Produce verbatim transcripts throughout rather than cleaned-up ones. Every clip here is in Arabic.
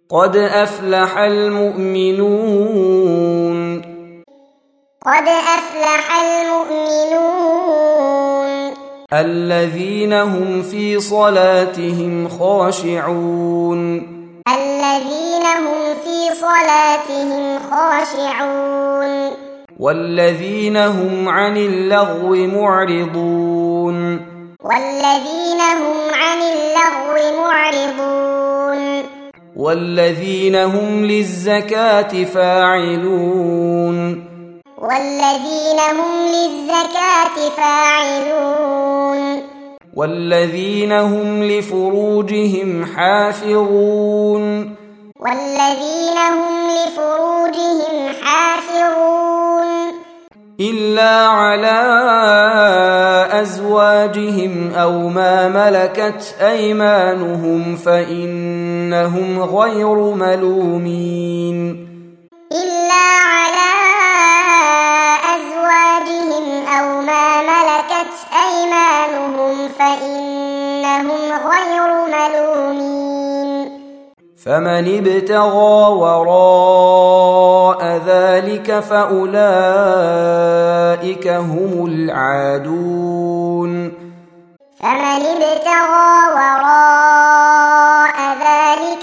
قد أفلح المؤمنون قد أفلح المؤمنون الذين هم في صلاتهم خاشعون الذين هم في صلاتهم خاشعون والذين هم عن اللغو معرضون والذين هم عن اللغو معرضون والذين هم للزكاة فاعلون والذين هم للزكاة فاعلون والذين هم لفروجهم حافظون والذين هم لفروجهم حافظون إلا على أزواجهم أو ما ملكت أيمانهم فإنهم غير ملومين إلا على أزواجهم أو ما ملكت أيمانهم فإنهم غير ملومين فمن ابتغى وراء ذلك فأولئك هم العادون فمن ابتغى وراء ذلك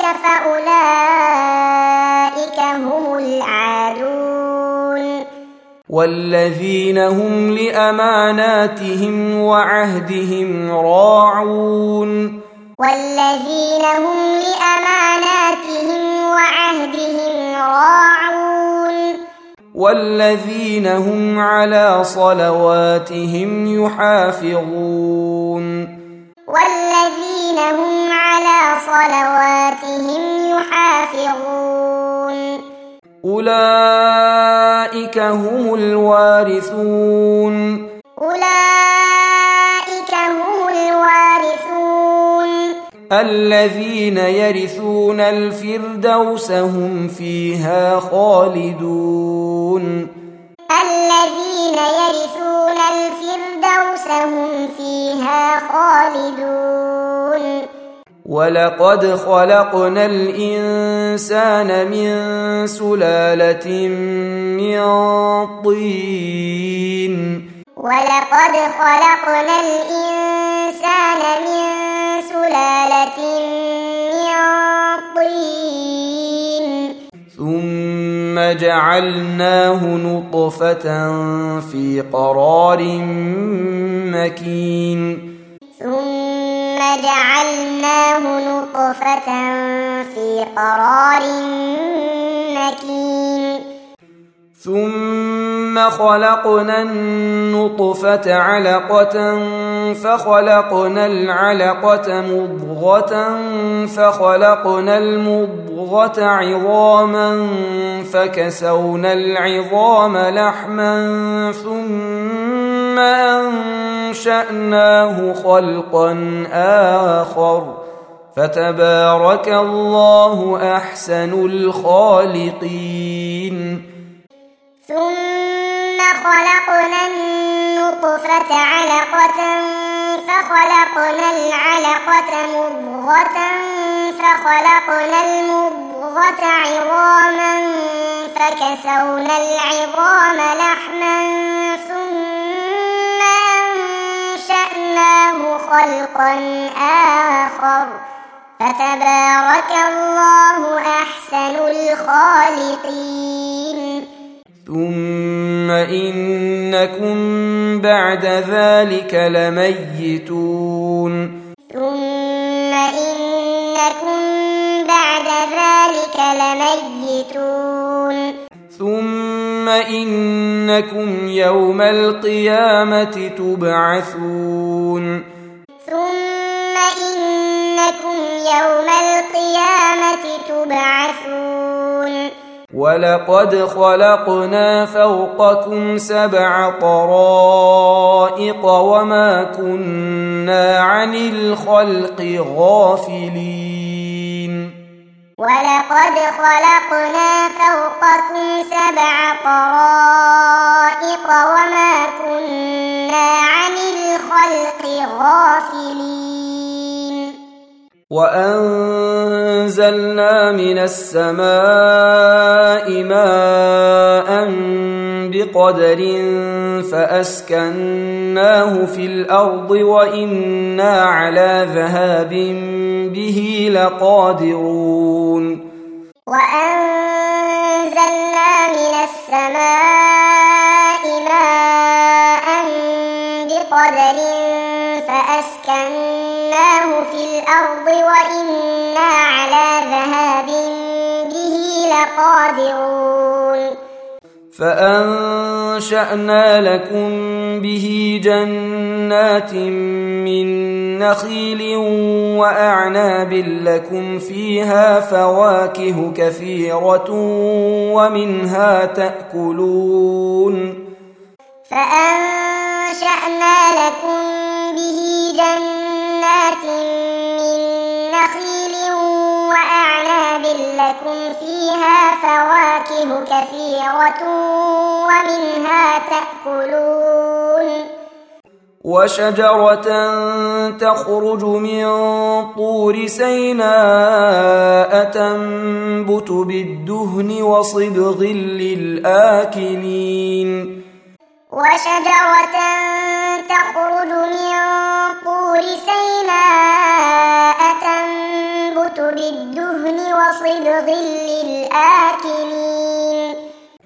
فأولئك هم العادون والذين هم لأماناتهم وعهدهم راعون والذين هم لأماناتهم وعهدهم راعون والذين هم على صلواتهم يحافظون والذين هم على صلواتهم يحافظون أولئك هم الوارثون أولئك هم الوارثون الذين يرثون الفردوس هم فيها خالدون الذين يرثون الفردوس هم فيها خالدون ولقد خلقنا الإنسان من سلالة من طين ولقد خلقنا الإنسان من سلالة من طين ثم جعلناه نطفة في قرار مكين ثم جعلناه نطفة في قرار مكين ثم خلقنا النطفة علقة فخلقنا العلقة مضغة فخلقنا المضغة عظاما فكسونا العظام لحما ثم أنشأناه خلقا آخر فتبارك الله أحسن الخالقين ثم خلقنا النطفة علقة فخلقنا العلقة مضغة فخلقنا المضغة عظاما فكسونا العظام لحما ثم أنشأناه خلقا آخر فتبارك الله أحسن الخالقين ثم إنكم بعد ذلك لميتون ثم إنكم بعد ذلك لميتون ثم إنكم يوم القيامة تبعثون ثم إنكم يوم القيامة تبعثون ولقد خلقنا فوقكم سبع طرائق وما كنا عن الخلق غافلين ولقد خلقنا فوقكم سبع طرائق وما كنا عن الخلق غافلين وأنزلنا من السماء ماء بقدر فأسكناه في الأرض وإنا على ذهاب به لقادرون وأنزلنا من السماء ماء بقدر فأسكناه في الأرض وإنا على ذهاب به لقادرون فأنشأنا لكم به جنات من نخيل وأعناب لكم فيها فواكه كثيرة ومنها تأكلون فأنشأنا لكم به جنات من نخيل وأعناب لكم فيها فواكه كثيرة ومنها تأكلون وشجرة تخرج من طور سيناء تنبت بالدهن وصبغ للآكلين وشجرة تخرج من طور سيناء تنبت بالدهن وصبغ للآكلين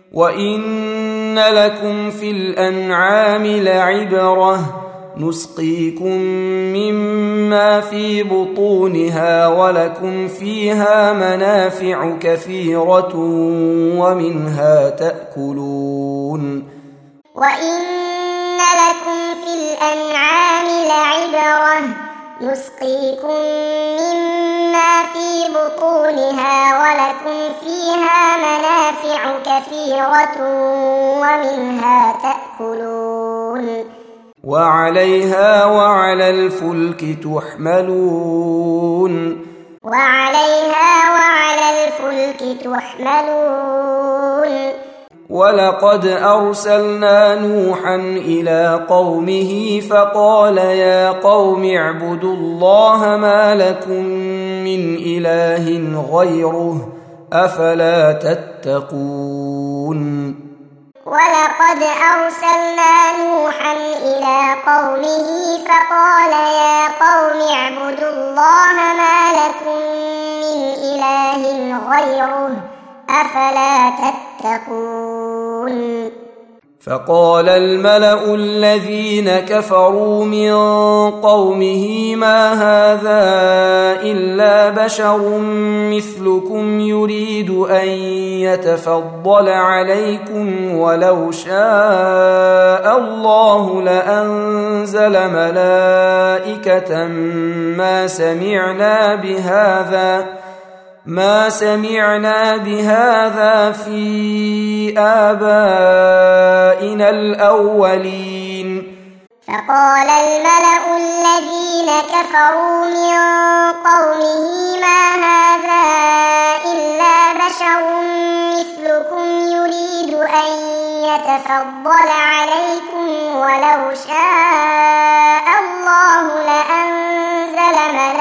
وإن لكم في الأنعام لعبرة نسقيكم مما في بطونها ولكم فيها منافع كثيرة ومنها تأكلون وإن لكم في الأنعام لعبرة نسقيكم مما في بطونها ولكم فيها منافع كثيرة ومنها تأكلون وعليها وعلى الفلك تحملون وعليها وعلى الفلك تحملون ولقد أرسلنا نوحا إلى قومه فقال يا قوم اعبدوا الله ما لكم من إله غيره أفلا تتقون ولقد أرسلنا نوحا إلى قومه فقال يا قوم اعبدوا الله ما لكم من إله غيره أفلا تتقون فقال الملأ الذين كفروا من قومه ما هذا إلا بشر مثلكم يريد أن يتفضل عليكم ولو شاء الله لأنزل ملائكة ما سمعنا بهذا ما سمعنا بهذا في آبائنا الأولين فقال الملأ الذين كفروا من قومه ما هذا إلا بشر مثلكم يريد أن يتفضل عليكم ولو شاء الله لأنزل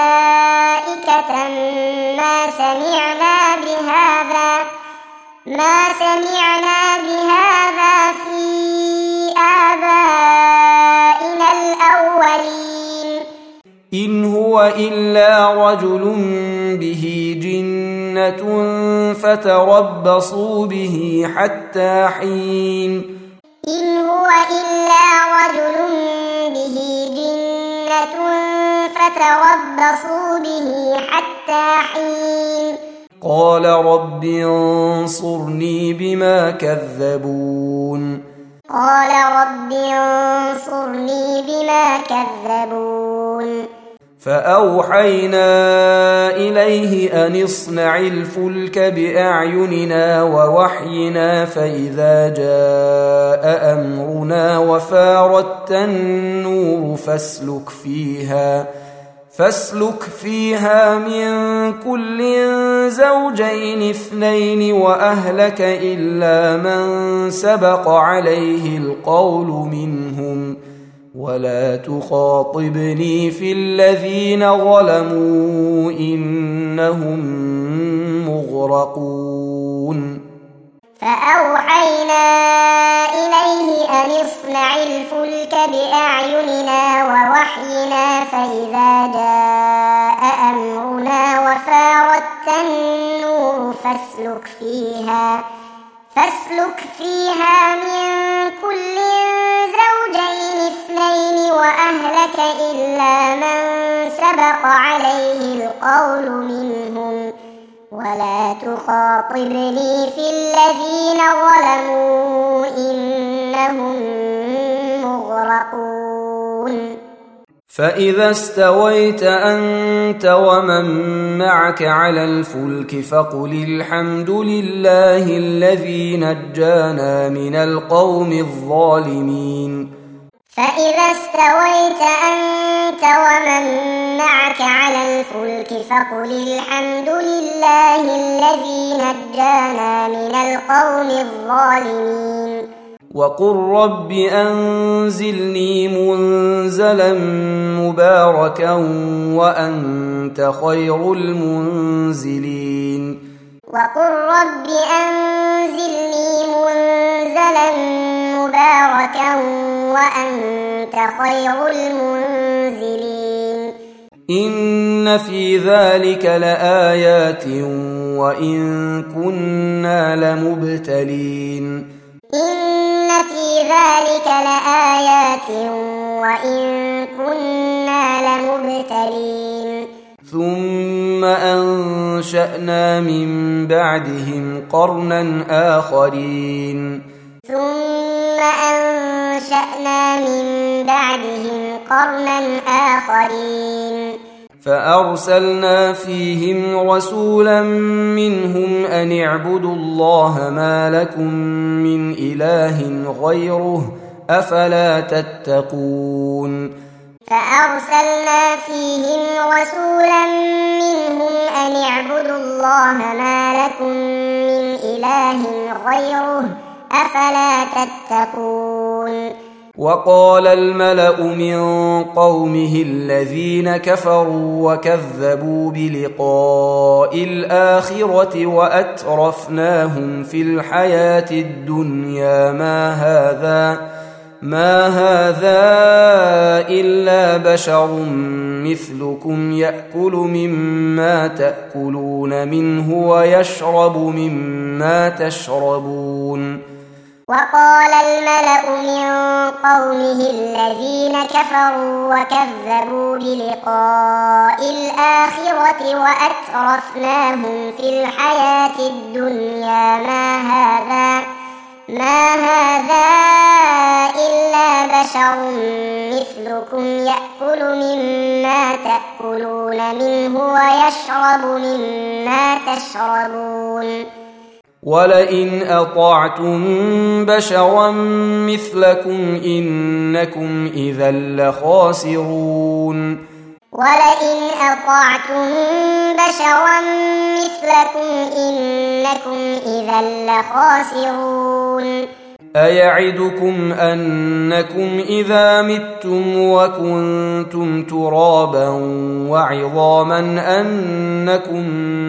ملائكة ما سمعنا بهذا ما سمعنا بهذا في آبائنا الأولين إن هو إلا رجل به جنة فتربصوا به حتى حين إن هو إلا رجل به جنة فتربصوا به حتى حين قال رب انصرني بما كذبون قال رب انصرني بما كذبون فأوحينا إليه أن اصنع الفلك بأعيننا ووحينا فإذا جاء أمرنا وفارت النور فاسلك فيها فاسلك فيها من كل زوجين اثنين وأهلك إلا من سبق عليه القول منهم ولا تخاطبني في الذين ظلموا إنهم مغرقون فأوحينا إليه أن اصنع الفلك بأعيننا ووحينا فإذا جاء أمرنا وفارت النور فاسلك فيها فاسلك فيها من كل زوجين اثنين وأهلك إلا من سبق عليه القول منهم ولا تخاطبني في الذين ظلموا إنهم مغرقون فإذا استويت أنت ومن معك على الفلك فقل الحمد لله الذي نجانا من القوم الظالمين فإذا استويت أنت ومن معك على الفلك فقل الحمد لله الذي نجانا من القوم الظالمين وقل رب أنزلني منزلا مباركا وأنت خير المنزلين وقل رب أنزلني منزلا مباركا وأنت خير المنزلين إن في ذلك لآيات وإن كنا لمبتلين إن في ذلك لآيات وإن كنا لمبتلين ثم أنشأنا من بعدهم قرنا آخرين ثم أنشأنا من بعدهم قرنا آخرين فأرسلنا فيهم رسولا منهم أن اعبدوا الله ما لكم من إله غيره أفلا تتقون فأرسلنا فيهم رسولا منهم أن اعبدوا الله ما لكم من إله غيره أفلا تتقون وقال الملأ من قومه الذين كفروا وكذبوا بلقاء الآخرة وأترفناهم في الحياة الدنيا ما هذا ما هذا إلا بشر مثلكم يأكل مما تأكلون منه ويشرب مما تشربون وقال الملأ من قومه الذين كفروا وكذبوا بلقاء الآخرة وأترفناهم في الحياة الدنيا ما هذا ما هذا إلا بشر مثلكم يأكل مما تأكلون منه ويشرب مما تشربون ولئن أطعتم بشرا مثلكم إنكم إذا لخاسرون ولئن أطعتم بشرا مثلكم إنكم إذا لخاسرون أيعدكم أنكم إذا متم وكنتم ترابا وعظاما أنكم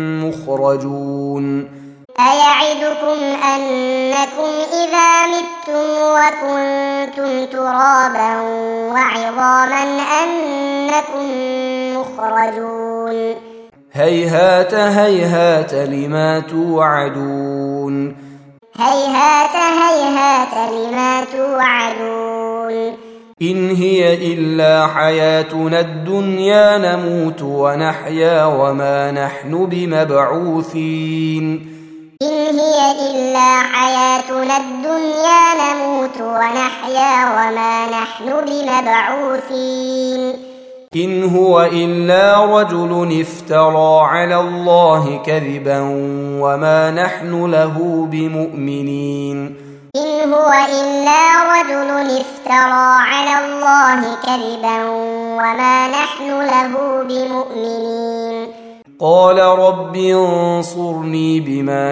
مخرجون أيعدكم أنكم إذا متم وكنتم ترابا وعظاما أنكم مخرجون هيهات هيهات لما توعدون هيهات هيهات لما توعدون إن هي إلا حياتنا الدنيا نموت ونحيا وما نحن بمبعوثين إن هي إلا حياتنا الدنيا نموت ونحيا وما نحن بمبعوثين إن هو إلا رجل افترى على الله كذبا وما نحن له بمؤمنين إن هو إلا رجل افترى على الله كذبا وما نحن له بمؤمنين قال رب انصرني بما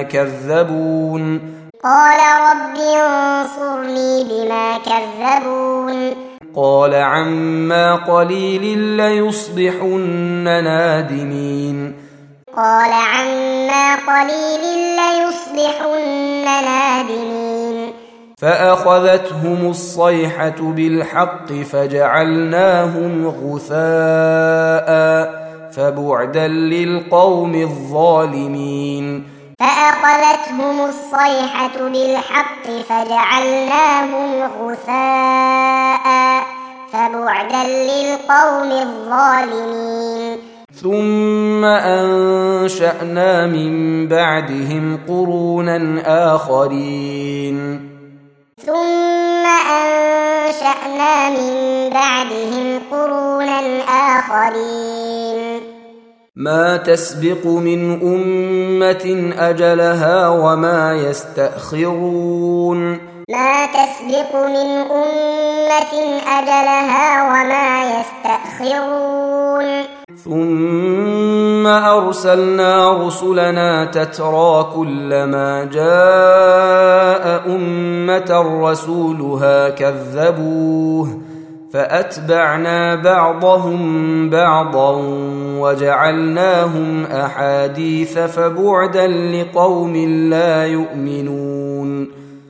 كذبون قال رب انصرني بما كذبون قال عما قليل ليصبحن نادمين قال عما قليل ليصبحن نادمين فأخذتهم الصيحة بالحق فجعلناهم غثاء فبعدا للقوم الظالمين فأخذتهم الصيحة بالحق فجعلناهم غثاء فبعدا للقوم الظالمين ثم أنشأنا من بعدهم قرونا آخرين ثم أنشأنا من بعدهم قرونا آخرين ما تسبق من أمة أجلها وما يستأخرون ما تسبق من أمة أجلها وما يستأخرون ثم أرسلنا رسلنا تترى كلما جاء أمة رسولها كذبوه فأتبعنا بعضهم بعضا وجعلناهم أحاديث فبعدا لقوم لا يؤمنون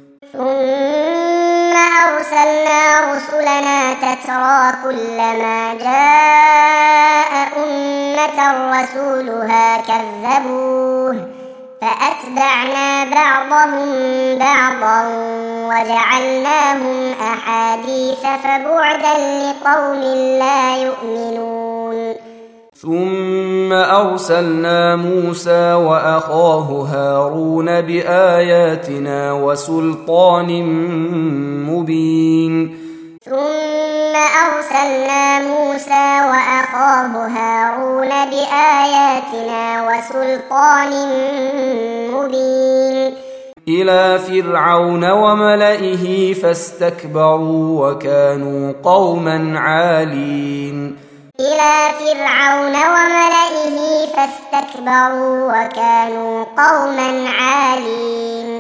ثم أرسلنا رسلنا تترى كلما جاء أمة رسولها كذبوه فأتبعنا بعضهم بعضا وجعلناهم أحاديث فبعدا لقوم لا يؤمنون ثم أرسلنا موسى وأخاه هارون بآياتنا وسلطان مبين ثم أرسلنا موسى وأخاه هارون بآياتنا وسلطان مبين إلى فرعون وملئه فاستكبروا وكانوا قوما عالين إلى فرعون وملئه فاستكبروا وكانوا قوما عالين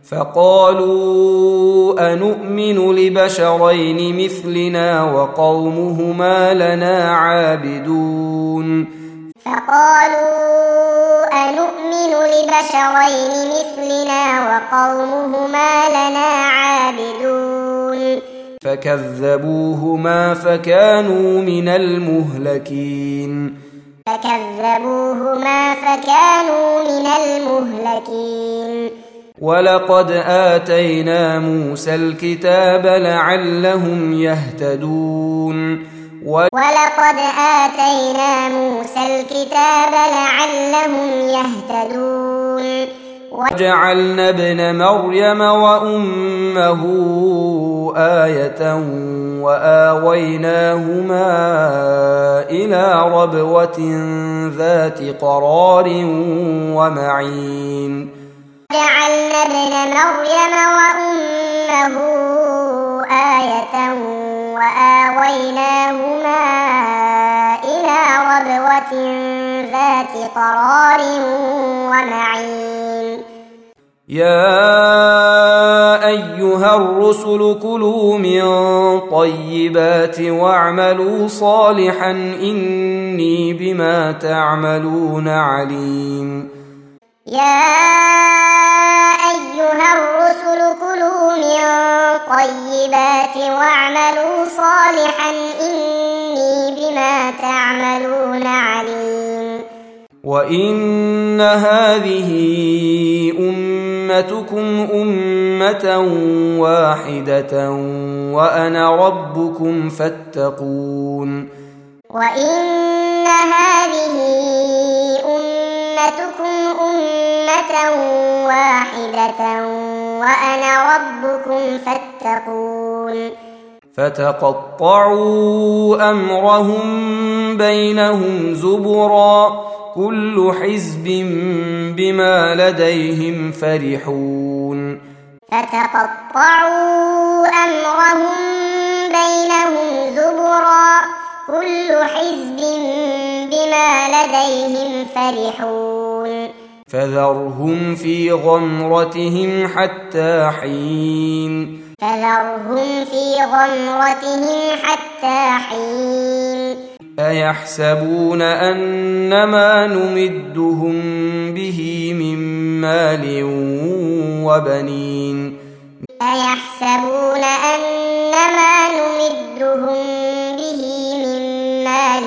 فقالوا أنؤمن لبشرين مثلنا وقومهما لنا عابدون فقالوا أنؤمن لبشرين مثلنا وقومهما لنا عابدون فكذبوهما فكانوا من المهلكين فكذبوهما فكانوا من المهلكين ولقد آتينا موسى الكتاب لعلهم يهتدون ولقد آتينا موسى الكتاب لعلهم يهتدون وجعلنا ابن مريم وأمه آية وآويناهما إلى ربوة ذات قرار ومعين وجعلنا ابن مريم وأمه آية وآويناهما إلى ربوة ذات قرار ومعين يا أيها الرسل كلوا من طيبات واعملوا صالحا إني بما تعملون عليم يا أيها الرسل كلوا من طيبات واعملوا صالحا إني بما تعملون عليم وإن هذه أمتكم أمة واحدة وأنا ربكم فاتقون وإن هذه أمتكم أمة واحدة وأنا ربكم فاتقون فتقطعوا أمرهم بينهم زبرا كل حزب بما لديهم فرحون فتقطعوا أمرهم بينهم زبرا كل حزب بما لديهم فرحون فذرهم في غمرتهم حتى حين فذرهم في غمرتهم حتى حين أيحسبون أنما نمدهم به من مال وبنين أيحسبون أنما نمدهم به من مال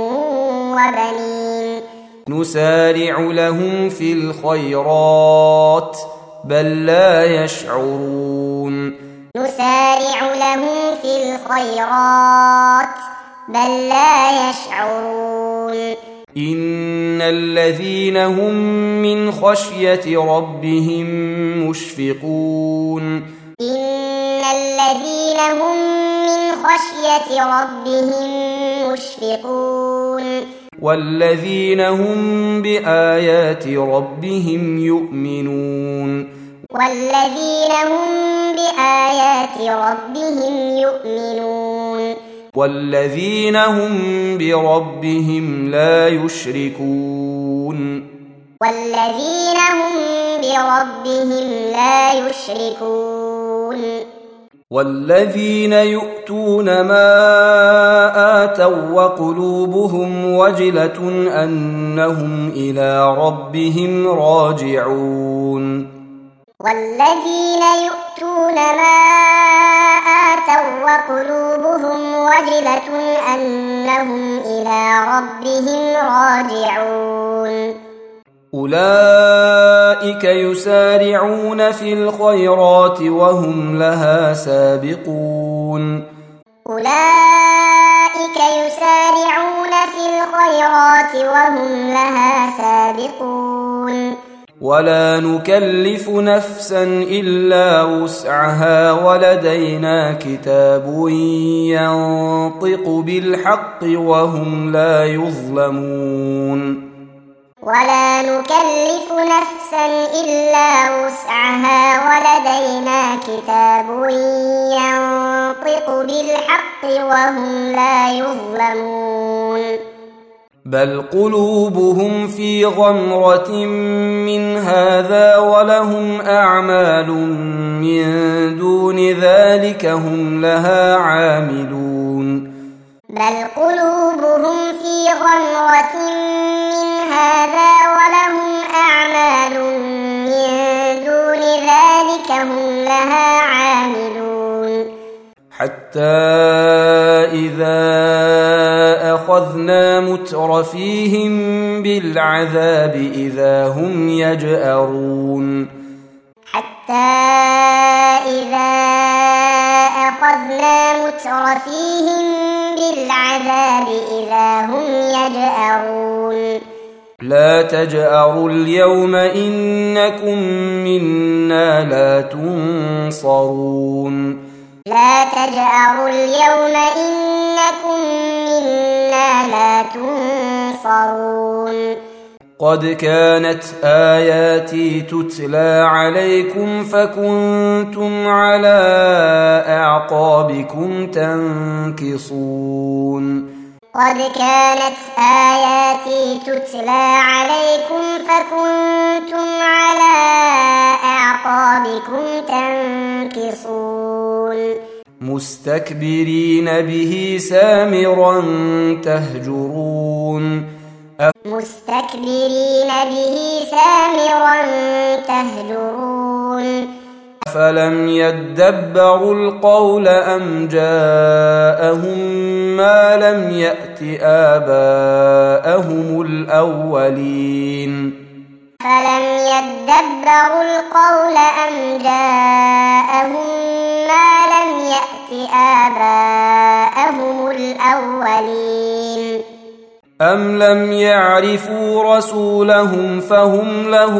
وبنين نسارع لهم في الخيرات بل لا يشعرون نسارع لهم في الخيرات بل لا يشعرون إن الذين هم من خشية ربهم مشفقون إن الذين هم من خشية ربهم مشفقون والذين هم بآيات ربهم يؤمنون والذين هم بآيات ربهم يؤمنون والذين هم بربهم لا يشركون والذين هم بربهم لا يشركون والذين يؤتون ما آتوا وقلوبهم وجلة أنهم إلى ربهم راجعون والذين يؤتون ما آتوا وقلوبهم وجلة أنهم إلى ربهم راجعون أولئك يسارعون في الخيرات وهم لها سابقون أولئك يسارعون في الخيرات وهم لها سابقون ولا نكلف نفسا إلا وسعها ولدينا كتاب ينطق بالحق وهم لا يظلمون ولا نكلف نفسا إلا وسعها ولدينا كتاب ينطق بالحق وهم لا يظلمون بل قلوبهم في غمرة من هذا ولهم أعمال من دون ذلك هم لها عاملون بل قلوبهم في غمرة من هذا ولهم أعمال من دون ذلك هم لها عاملون حتى إذا أخذنا مترفيهم بالعذاب إذا هم يجأرون حتى إذا أخذنا مترفيهم بالعذاب إذا هم يجأرون لا تجأروا اليوم إنكم منا لا تنصرون لا تجأروا اليوم إنكم منا لا تنصرون قد كانت آياتي تتلى عليكم فكنتم على أعقابكم تنكصون قد كانت آياتي تتلى عليكم فكنتم على أعقابكم تنكصون مستكبرين به سامرا تهجرون مستكبرين به سامرا تهجرون أفلم يدبروا القول أم جاءهم ما لم يأت آباءهم الأولين فلم يدبروا القول أم جاءهم ما لم يأت آباءهم الأولين أم لم يعرفوا رسولهم فهم له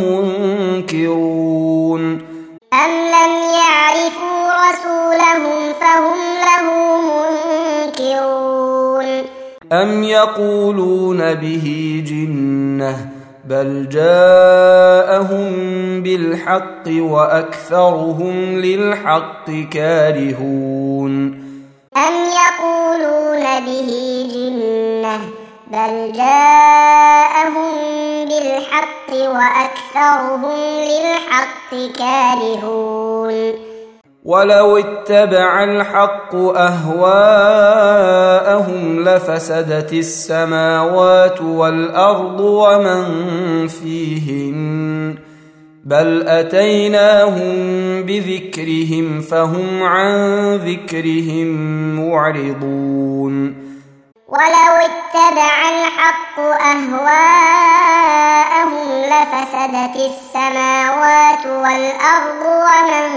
منكرون أم لم يعرفوا رسولهم فهم له منكرون أم يقولون به جنة بل جاءهم بالحق وأكثرهم للحق كارهون أم يقولون به جنة بل جاءهم بالحق وأكثرهم للحق كارهون ولو اتبع الحق أهواءهم لفسدت السماوات والأرض ومن فيهن بل أتيناهم بذكرهم فهم عن ذكرهم معرضون ولو اتبع الحق أهواءهم لفسدت السماوات والأرض ومن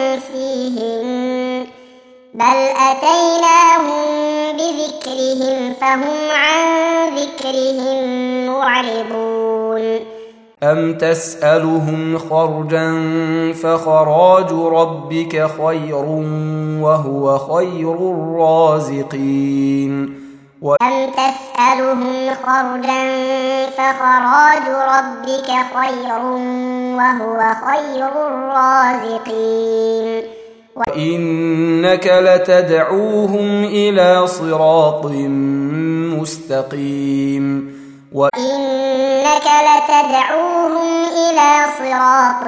فيهن بل أتيناهم بذكرهم فهم عن ذكرهم معرضون أم تسألهم خرجا فخراج ربك خير وهو خير الرازقين أم تسألهم خرجا فخراج ربك خير وهو خير الرازقين وإنك لتدعوهم إلى صراط مستقيم وإنك لتدعوهم إلى صراط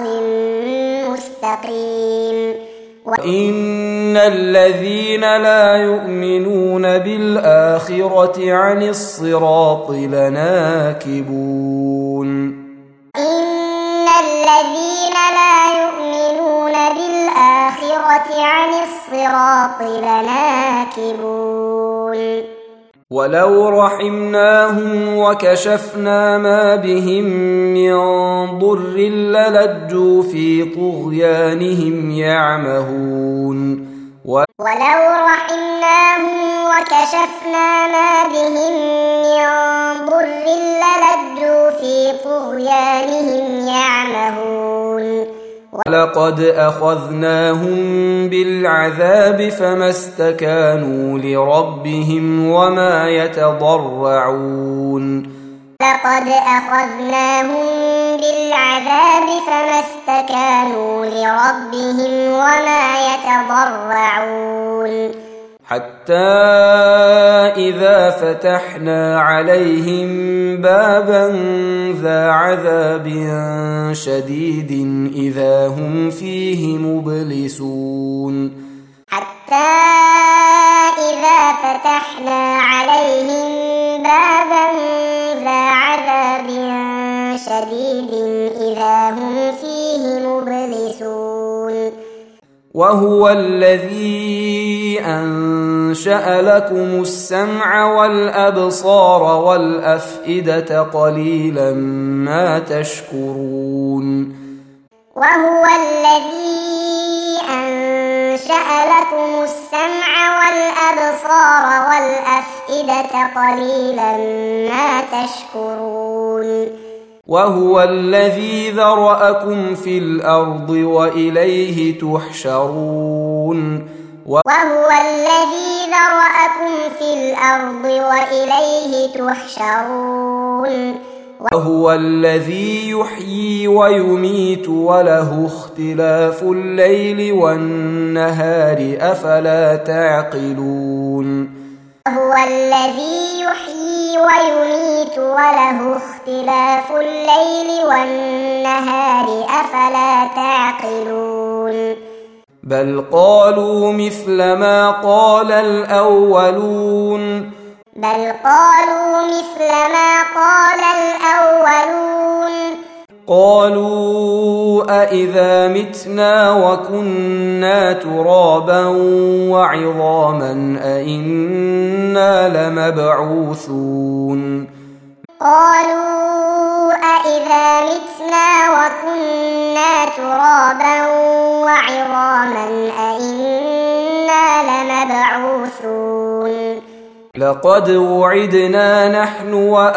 مستقيم وإن الذين لا يؤمنون بالآخرة عن الصراط لناكبون إن الذين لا يؤمنون بالآخرة عن الصراط لناكبون ولو رحمناهم وكشفنا ما بهم من ضر للجوا في طغيانهم يعمهون ولو رحمناهم وكشفنا ما بهم من ضر للجوا في طغيانهم يعمهون ولقد أخذناهم بالعذاب فما استكانوا لربهم وما يتضرعون لقد أخذناهم بالعذاب فما استكانوا لربهم وما يتضرعون حتى إذا فتحنا عليهم بابا ذا عذاب شديد إذا هم فيه مبلسون حتى إذا فتحنا عليهم بابا ذا عذاب شديد إذا هم فيه مبلسون وهو الذي أنشأ لكم السمع والأبصار والأفئدة قليلا ما تشكرون وهو الذي أنشأ لكم السمع والأبصار والأفئدة قليلا ما تشكرون وهو الذي ذرأكم في الأرض وإليه تحشرون وهو الذي ذرأكم في الأرض وإليه تحشرون وهو الذي يحيي ويميت وله اختلاف الليل والنهار أفلا تعقلون هو الذي يحيي ويميت وله اختلاف الليل والنهار أفلا تعقلون بل قالوا مثل ما قال الأولون بل قالوا مثل ما قال الأولون قالوا أإذا متنا وكنا ترابا وعظاما أإنا لمبعوثون قالوا أإذا متنا وكنا ترابا وعظاما أإنا لمبعوثون لقد وعدنا نحن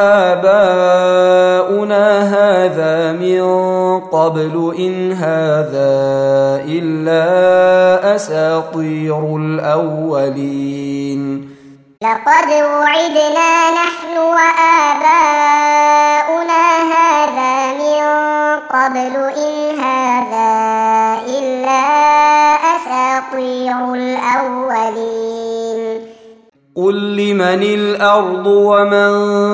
وآباؤنا هذا من قبل إن هذا إلا أساطير الأولين لقد وعدنا نحن وآباؤنا هذا من قبل إن هذا إلا أساطير الأولين قل لمن الأرض ومن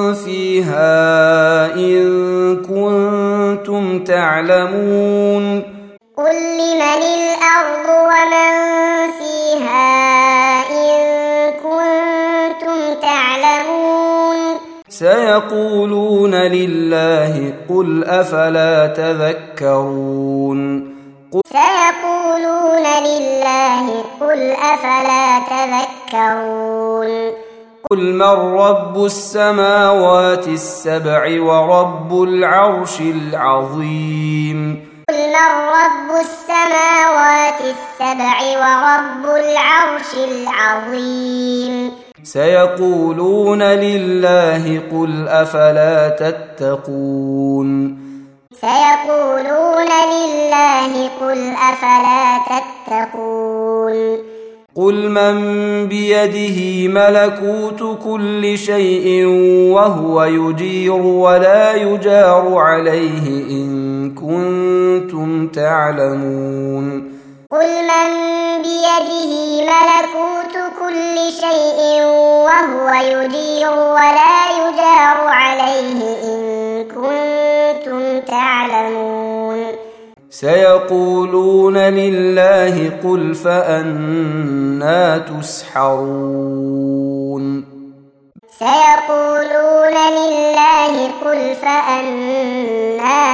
فيها إن كنتم تعلمون قل لمن الأرض ومن فيها إن كنتم تعلمون سيقولون لله قل أفلا تذكرون سيقولون لله قل أفلا تذكرون قل من رب السماوات السبع ورب العرش العظيم قل من رب السماوات السبع ورب العرش العظيم سيقولون لله قل أفلا تتقون سيقولون لله قل أفلا تتقون قل من بيده ملكوت كل شيء وهو يجير ولا يجار عليه إن كنتم تعلمون قل من بيده ملكوت كل شيء وهو يجير ولا يجار عليه إن كنتم تعلمون سيقولون لله قل فأنى تسحرون سيقولون لله قل فأنى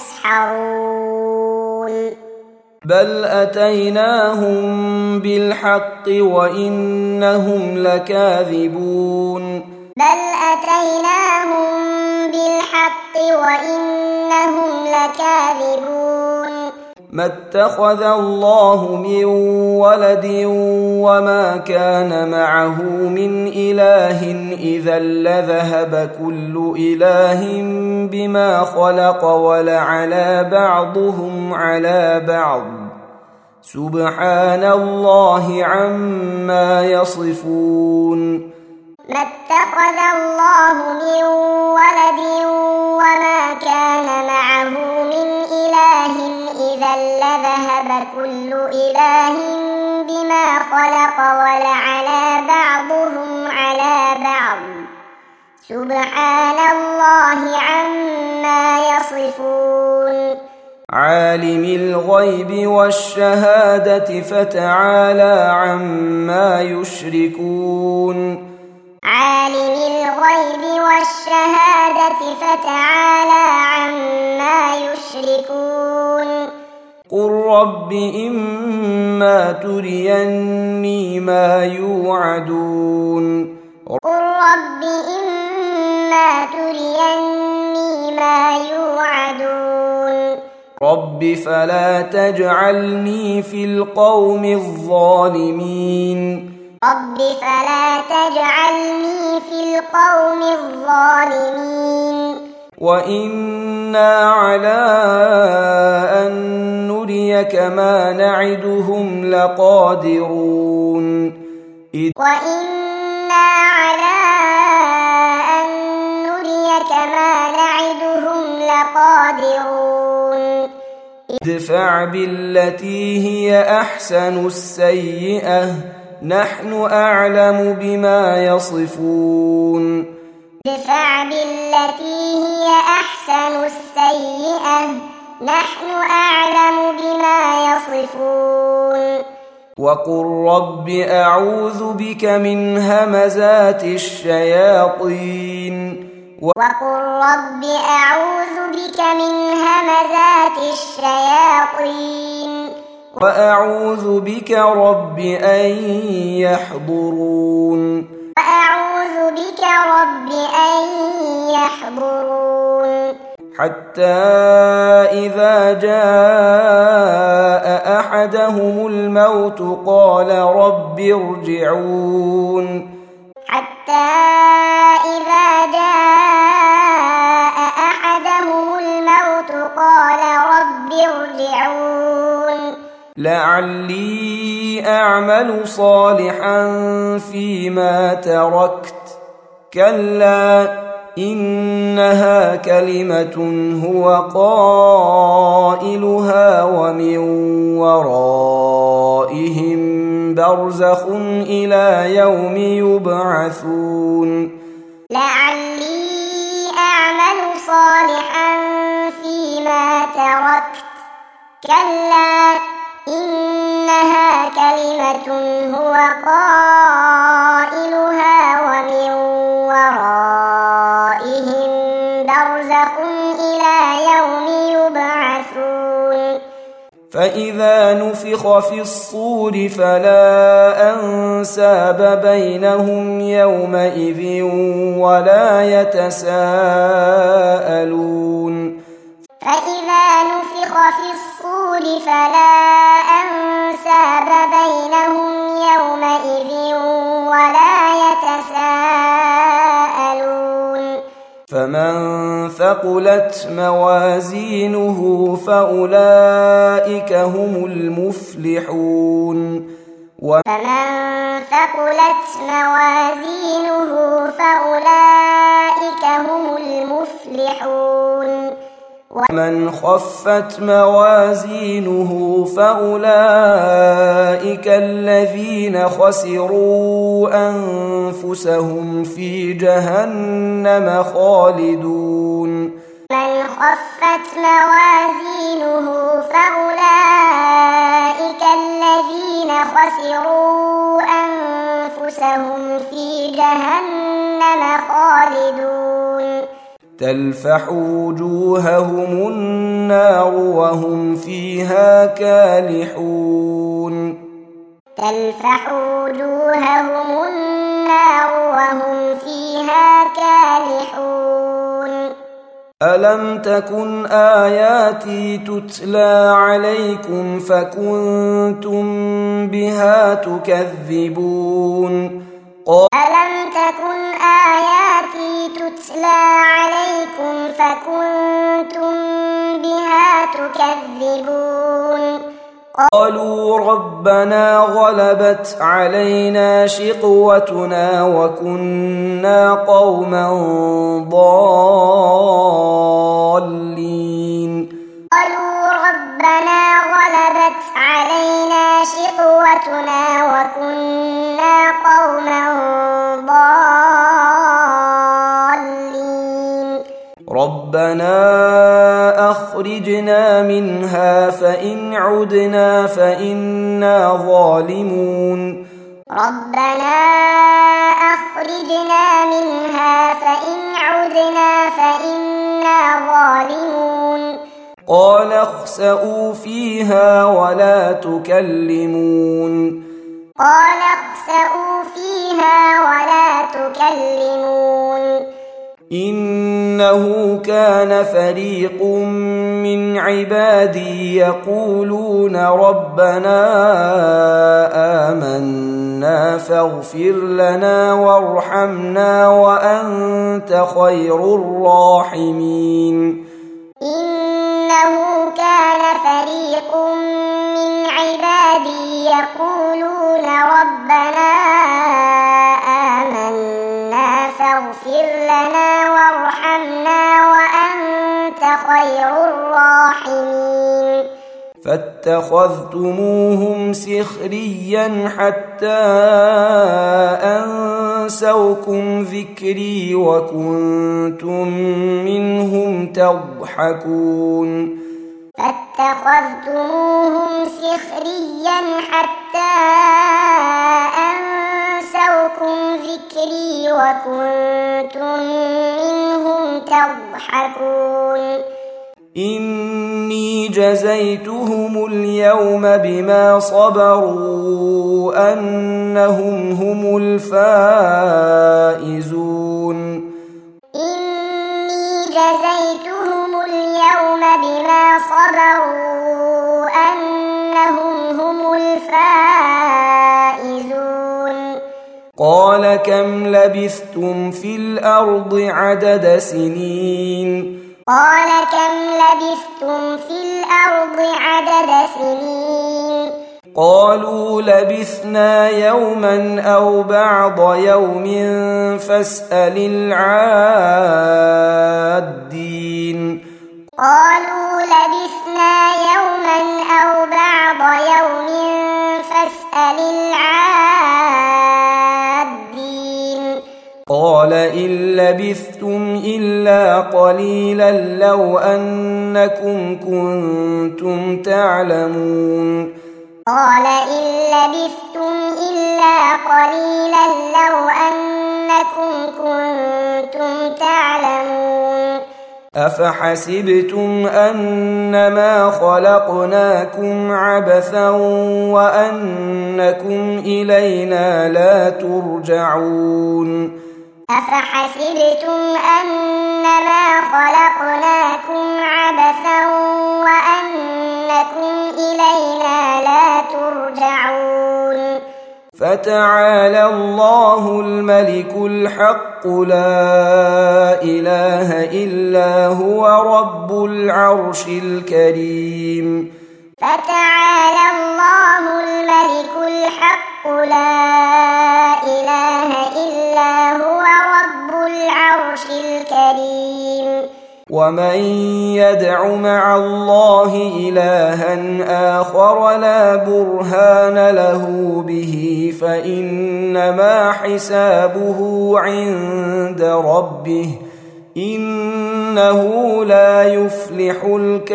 تسحرون بل أتيناهم بالحق وإنهم لكاذبون بل أتيناهم بالحق وإنهم لكاذبون ما اتخذ الله من ولد وما كان معه من إله إذا لذهب كل إله بما خلق ولعلى بعضهم على بعض سبحان الله عما يصفون ما اتخذ الله من ولد وما كان معه من إله إذا لذهب كل إله بما خلق ولعلى بعضهم على بعض سبحان الله عما يصفون عالم الغيب والشهادة فتعالى عما يشركون عالم الغيب والشهادة فتعالى عما يشركون قل رب إما تريني ما يوعدون قل رب إما تريني ما يوعدون رب فلا تجعلني في القوم الظالمين رب فلا تجعلني في القوم الظالمين وإنا على أن نريك ما نعدهم لقادرون وإنا على أن نريك ما نعدهم لقادرون ادفع بالتي هي أحسن السيئة نحن أعلم بما يصفون ادفع بالتي هي أحسن السيئة نحن أعلم بما يصفون وقل رب أعوذ بك من همزات الشياطين وقل رب أعوذ بك من همزات الشياطين وأعوذ بك رب أن يحضرون وأعوذ بك رب أن يحضرون حتى إذا جاء أحدهم الموت قال رب ارجعون حتى إذا جاء أحدهم الموت قال رب ارجعون لعلي أعمل صالحا فيما تركت كلا إنها كلمة هو قائلها ومن ورائهم برزخ برزخ إلى يوم يبعثون لعلي أعمل صالحا فيما تركت كلا إنها كلمة هو قائلها ومن ورائهم برزخ إلى يوم يبعثون فإذا نفخ في الصور فلا أنساب بينهم يومئذ ولا يتساءلون فإذا نفخ في الصور فلا أنساب بينهم يومئذ ولا يتساءلون فمن ثقلت موازينه فأولئك هم المفلحون فمن ثقلت موازينه فأولئك هم المفلحون ومن خفت موازينه فأولئك الذين خسروا أنفسهم في جهنم خالدون من خفت موازينه فأولئك الذين خسروا أنفسهم في جهنم خالدون تلفح وجوههم النار وهم فيها كالحون تلفح وجوههم النار وهم فيها كالحون ألم تكن آياتي تتلى عليكم فكنتم بها تكذبون ألم تكن آياتي تتلى عليكم فكنتم بها تكذبون قالوا ربنا غلبت علينا شقوتنا وكنا قوما ضالين قالوا ربنا غلبت علينا شقوتنا وكنا قوما ضالين ربنا أخرجنا منها فإن عدنا فإنا ظالمون ربنا أخرجنا منها فإن عدنا فإنا ظالمون قال اخسئوا فيها ولا تكلمون قال اخسئوا فيها ولا تكلمون إنه كان فريق من عبادي يقولون ربنا آمنا فاغفر لنا وارحمنا وأنت خير الراحمين إنه كان فريق من عبادي يقولون ربنا آمنا فاغفر لنا وارحمنا وأنت خير الراحمين فاتخذتموهم سخريا حتى أنسوكم ذكري وكنتم منهم تضحكون فاتخذتموهم سخريا حتى أنسوكم ذكري وكنتم منهم تضحكون إني جزيتهم اليوم بما صبروا أنهم هم الفائزون إني جزيتهم اليوم بما صبروا أنهم هم الفائزون قال كم لبثتم في الأرض عدد سنين قال كم لبثتم في الأرض عدد سنين قالوا لبثنا يوما أو بعض يوم فاسأل العادين قالوا لبثنا يوما أو بعض يوم فاسأل العادين لبثتم إلا قليلا لو أنكم كنتم تعلمون قال إن لبثتم إلا قليلا لو أنكم كنتم تعلمون أفحسبتم أنما خلقناكم عبثا وأنكم إلينا لا ترجعون أفحسبتم أنما خلقناكم عبثا وأنكم إلينا لا ترجعون فتعالى الله الملك الحق لا إله إلا هو رب العرش الكريم فتعالى الله الملك الحق لا إله إلا هو رب العرش الكريم ومن يدع مع الله إلها آخر لا برهان له به فإنما حسابه عند ربه إنه لا يفلح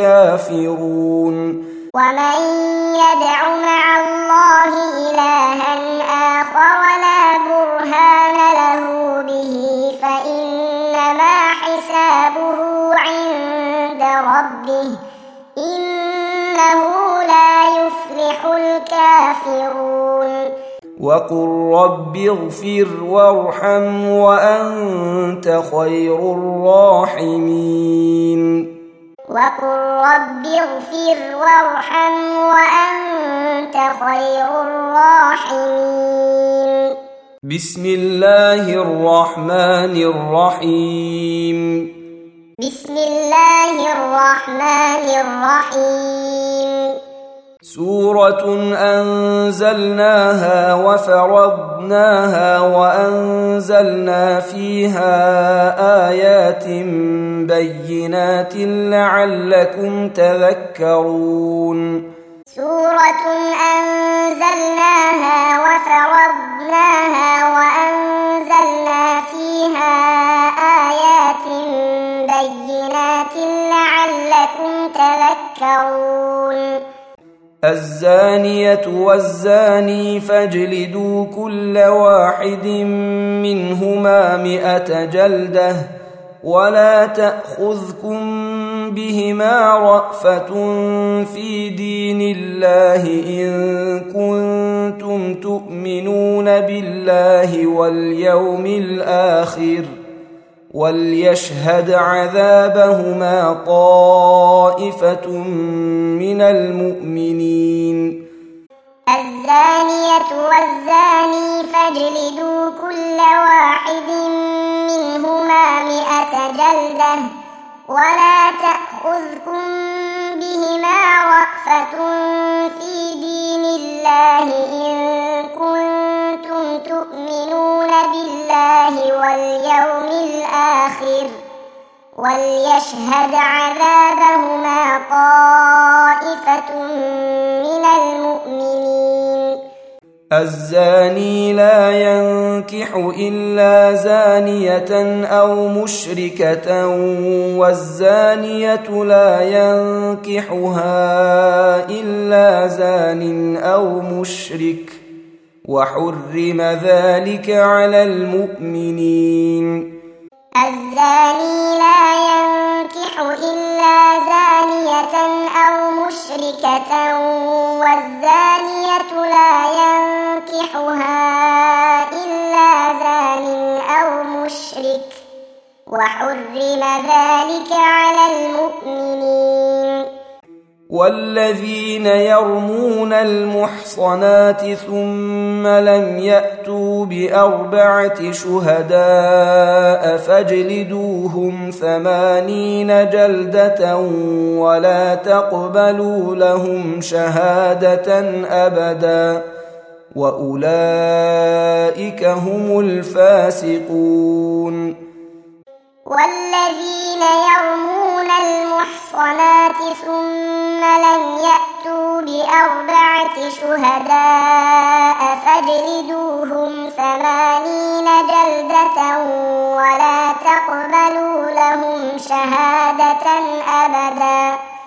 الكافرون ومن يدع مع الله إلها آخر لا برهان له به فإنما حسابه عند ربه إنه لا يفلح الكافرون وقل رب اغفر وارحم وأنت خير الراحمين وقل رب اغفر وارحم وأنت خير الراحمين بسم الله الرحمن الرحيم بسم الله الرحمن الرحيم سورة أنزلناها وفرضناها وأنزلنا فيها آيات بينات لعلكم تذكرون سورة أنزلناها وفرضناها وأنزلنا فيها آيات بينات لعلكم تذكرون الزانية والزاني فاجلدوا كل واحد منهما مئة جلدة ولا تأخذكم بهما رأفة في دين الله إن كنتم تؤمنون بالله واليوم الآخر وليشهد عذابهما طائفة من المؤمنين الزانية والزاني فاجلدوا كل واحد منهما مئة جلدة ولا تأخذكم بهما رأفة في دين الله إن كنتم تؤمنون بالله واليوم الآخر وليشهد عذابهما طائفة من المؤمنين الزاني لا ينكح إلا زانية أو مشركة والزانية لا ينكحها إلا زان أو مشرك وحرم ذلك على المؤمنين الزاني لا ينكح إلا زانية أو مشركة والزانية لا ينكحها إلا زان أو مشرك وحرم ذلك على المؤمنين والذين يرمون المحصنات ثم لم يأتوا بأربعة شهداء فاجلدوهم ثمانين جلدة ولا تقبلوا لهم شهادة أبدا وأولئك هم الفاسقون والذين يرمون المحصنات ثم لم يأتوا بأربعة شهداء فاجلدوهم ثمانين جلدة ولا تقبلوا لهم شهادة أبدا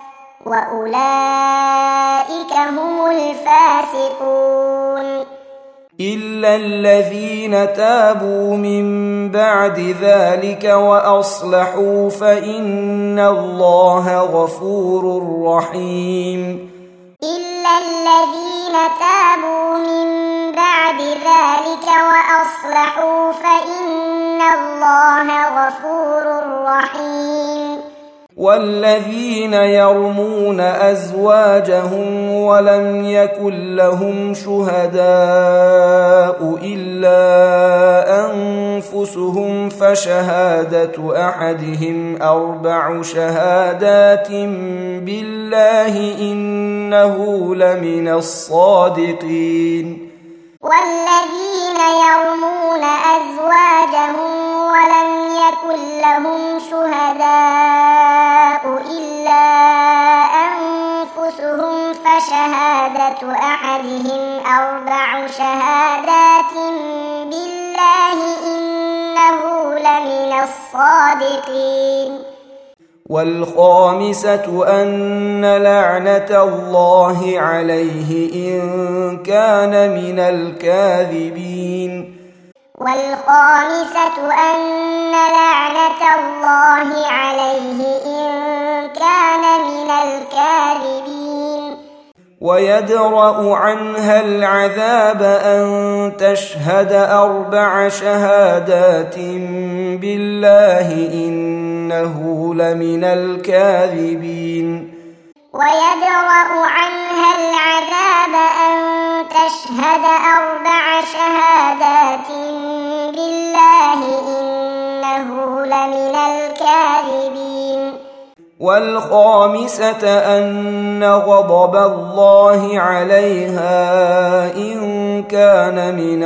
وأولئك هم الفاسقون. إلا الذين تابوا من بعد ذلك وأصلحوا فإن الله غفور رحيم. إلا الذين تابوا من بعد ذلك وأصلحوا فإن الله غفور رحيم. والذين يرمون أزواجهم ولم يكن لهم شهداء إلا أنفسهم فشهادة أحدهم أربع شهادات بالله إنه لمن الصادقين. والذين يرمون أزواجهم ولم يكن لهم شهداء إلا أنفسهم فشهادة أحدهم أربع شهادات بالله إنه لمن الصادقين. والخامسة أن لعنة الله عليه إن كان من الكاذبين. والخامسة أن لعنة الله عليه إن كان من الكاذبين. ويدرأ عنها العذاب أن تشهد أربع شهادات بالله إنه لمن الكاذبين. ويدرأ عنها العذاب أن تشهد أربع شهادات بالله إنه لمن الكاذبين. والخامسة أن غضب الله عليها إن كان من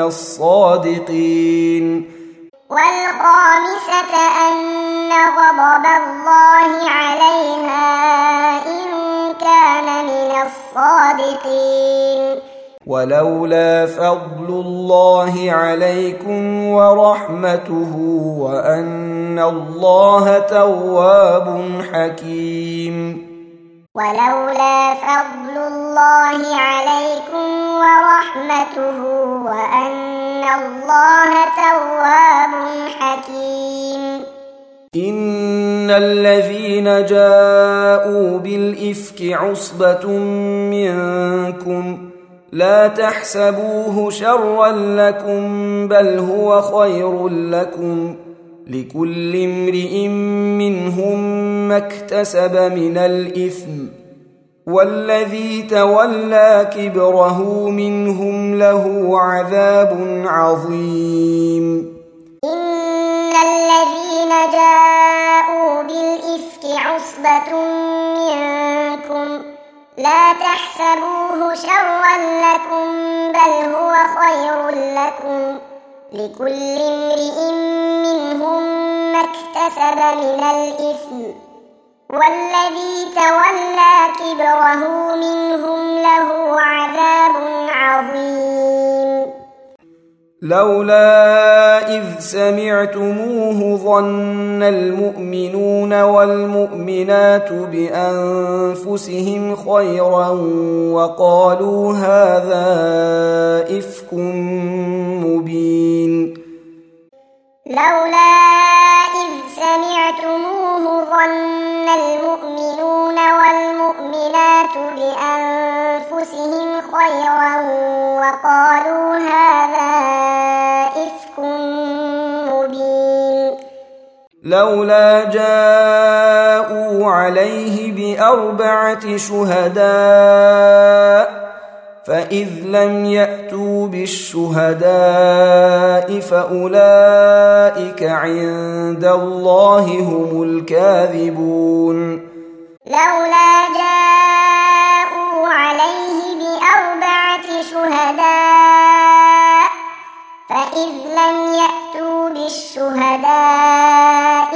الصادقين. والخامسة أن غضب الله عليها إن كان من الصادقين. ولولا فضل الله عليكم ورحمته وأن الله تواب حكيم. ولولا فضل الله عليكم ورحمته وأن الله تواب حكيم. إن الذين جاءوا بالإفك عصبة منكم لا تحسبوه شرا لكم بل هو خير لكم لكل امرئ منهم ما اكتسب من الإثم والذي تولى كبره منهم له عذاب عظيم. إن الذين جاءوا بالإفك عصبة منكم لا تحسبوه شرا لكم بل هو خير لكم لكل امرئ منهم ما اكتسب من الإثم والذي تولى كبره منهم له عذاب عظيم. لولا إذ سمعتموه ظن المؤمنون والمؤمنات بأنفسهم خيرا وقالوا هذا إفك مبين. لولا إذ سمعتموه ظن المؤمنون والمؤمنات بأنفسهم خيرا وقالوا هذا إفك مبين. لولا جاءوا عليه بأربعة شهداء فإذ لم يأتوا بالشهداء فأولئك عند الله هم الكاذبون. لولا جاءوا عليه بأربعة شهداء فإذ لم يأتوا بالشهداء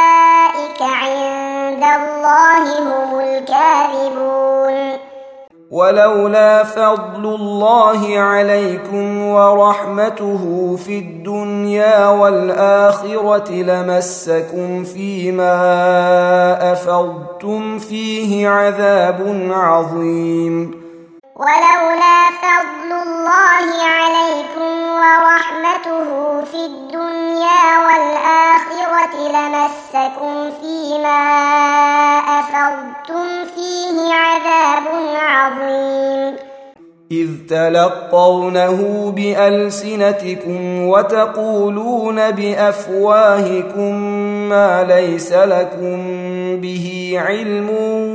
فأولئك عند الله هم الكاذبون. ولولا فضل الله عليكم ورحمته في الدنيا والآخرة لمسكم فيما أفضتم فيه عذاب عظيم. ولولا فضل الله عليكم ورحمته في الدنيا والآخرة لمسكم فيما أفضتم فيه عذاب عظيم. إذ تلقونه بألسنتكم وتقولون بأفواهكم ما ليس لكم به علم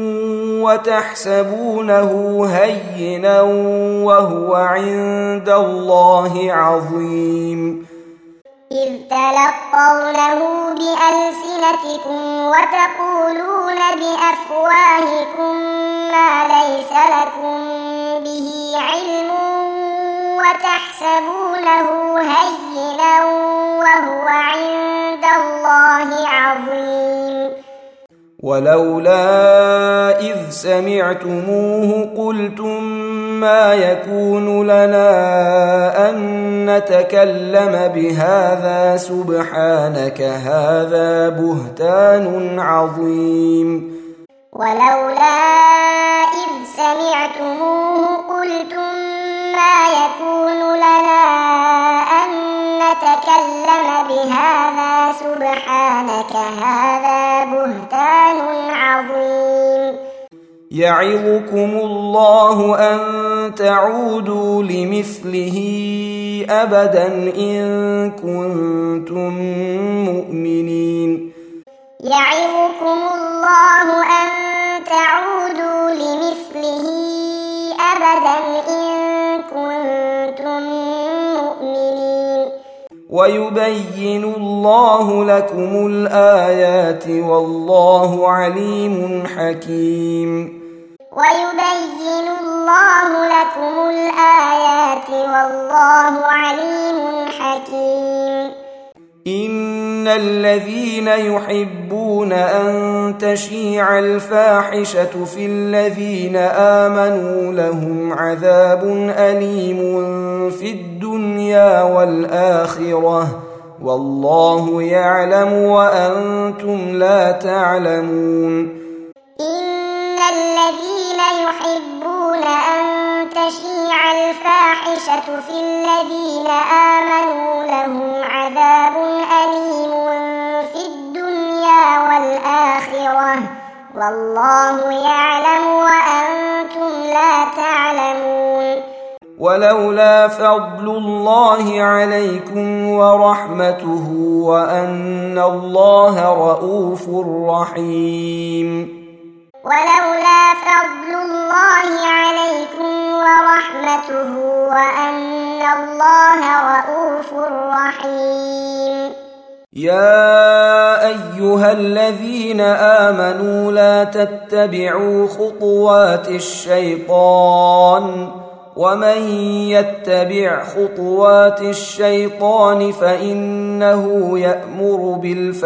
وتحسبونه هينا وهو عند الله عظيم. إذ تلقونه بألسنتكم وتقولون بأفواهكم ما ليس لكم به علم وتحسبونه هينا وهو عند الله عظيم. ولولا إذ سمعتموه قلتم ما يكون لنا أن نتكلم بهذا سبحانك هذا بهتان عظيم. ولولا إذ سمعتموه قلتم ما يكون لنا أن نتكلم بهذا سبحانك هذا بهتان عظيم. يعظكم الله أن تعودوا لمثله أبدا إن كنتم مؤمنين. يعظكم الله أن تعودوا لمثله أبدا إن كنتم مؤمنين. ويبين الله لكم الآيات والله عليم حكيم. ويبين الله لكم الآيات والله عليم حكيم. إن الذين يحبون أن تشيع الفاحشة في الذين آمنوا لهم عذاب أليم في الدنيا والآخرة والله يعلم وأنتم لا تعلمون. إن الذين يحبون أن تشيع الفاحشة في الذين آمنوا لهم عذاب أليم في الدنيا والآخرة والله يعلم وأنتم لا تعلمون. ولولا فضل الله عليكم ورحمته وأن الله رؤوف رحيم. ولولا فضل الله عليكم ورحمته وأن الله رؤوف رحيم. يا أيها الذين آمنوا لا تتبعوا خطوات الشيطان ومن يتبع خطوات الشيطان فإنه يأمر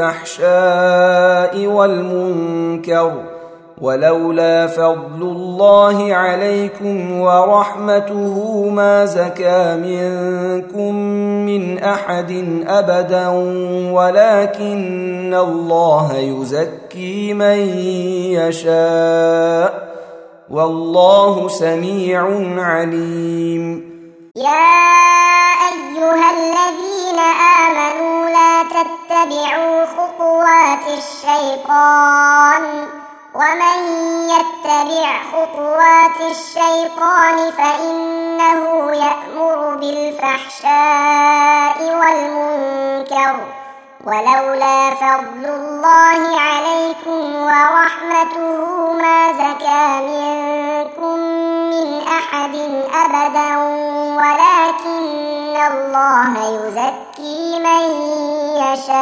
بالفحشاء والمنكر ولولا فضل الله عليكم ورحمته ما زكى منكم من أحد أبدا ولكن الله يزكي من يشاء والله سميع عليم. يا أيها الذين آمنوا لا تتبعوا خطوات الشيطان ومن يتبع خطوات الشيطان فإنه يأمر بالفحشاء والمنكر ولولا فضل الله عليكم ورحمته ما زكى منكم من أحد أبدا ولكن الله يزكي من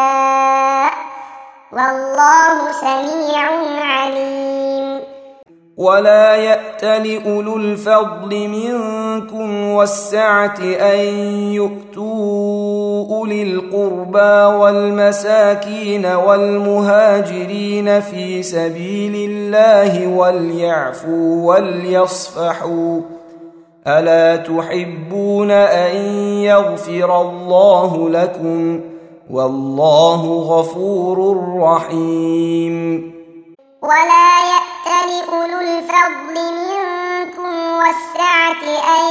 يشاء والله سميع عليم. ولا يأتل أولو الفضل منكم والسعة أن يؤتوا أولي القربى والمساكين والمهاجرين في سبيل الله وليعفوا وليصفحوا ألا تحبون أن يغفر الله لكم والله غفور رحيم ولا يأتل أولو الفضل منكم والسعة أن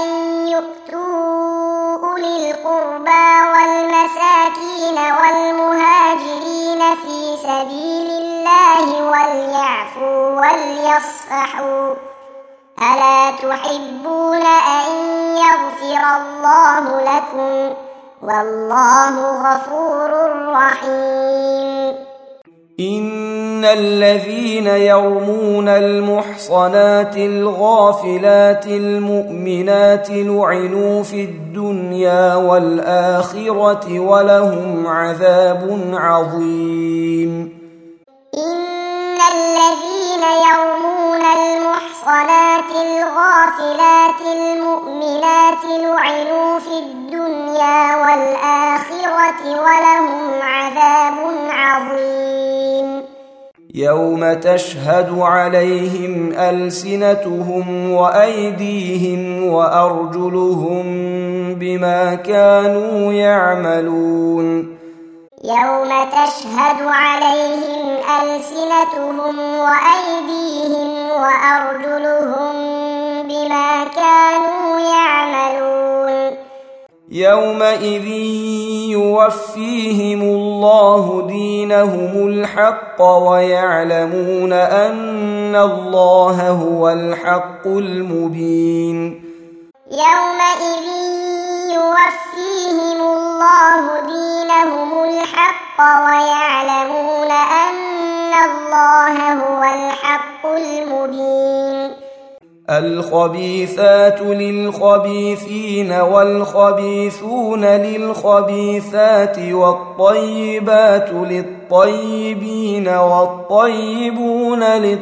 يؤتوا أولي القربى والمساكين والمهاجرين في سبيل الله وليعفوا وليصفحوا ألا تحبون أن يغفر الله لكم والله غفور رحيم إن الذين يرمون المحصنات الغافلات المؤمنات لعنوا في الدنيا والآخرة ولهم عذاب عظيم إن الذين يرمون المحصنات الغافلات المؤمنات لعنوا في الدنيا والآخرة ولهم عذاب عظيم يوم تشهد عليهم ألسنتهم وأيديهم وأرجلهم بما كانوا يعملون يوم تشهد عليهم ألسنتهم وأيديهم وأرجلهم بما كانوا يعملون يومئذ يوفيهم الله دينهم الحق ويعلمون أن الله هو الحق المبين يومئذ يوفيهم الله دينهم الحق ويعلمون أن الله هو الحق المبين الخبيثات للخبيثين والخبيثون للخبيثات والطيبات للطيبين والطيبون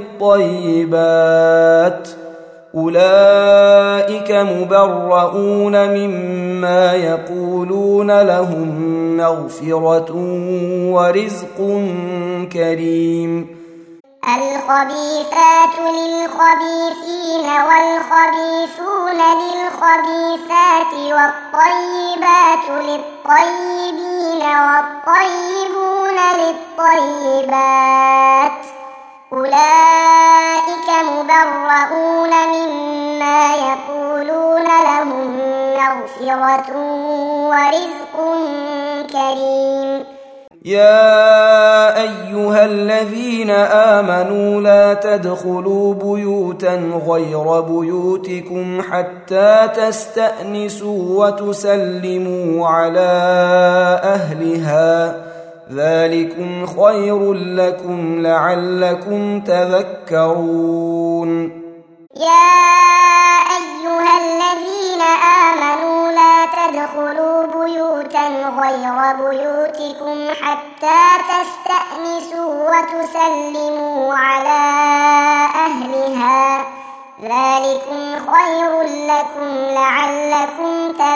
للطيبات أولئك مبرؤون مما يقولون لهم مغفرة ورزق كريم الخبيثات للخبيثين والخبيثون للخبيثات والطيبات للطيبين والطيبون للطيبات أولئك مبرؤون مما يقولون لهم مغفرة ورزق كريم يا أيها الذين آمنوا لا تدخلوا بيوتا غير بيوتكم حتى تستأنسوا وتسلموا على أهلها ذلكم خير لكم لعلكم تذكرون يا أيها الذين آمنوا لا تدخلوا بيوتا غير بيوتكم حتى تستأنسوا وتسلموا على أهلها ذلكم خير لكم لعلكم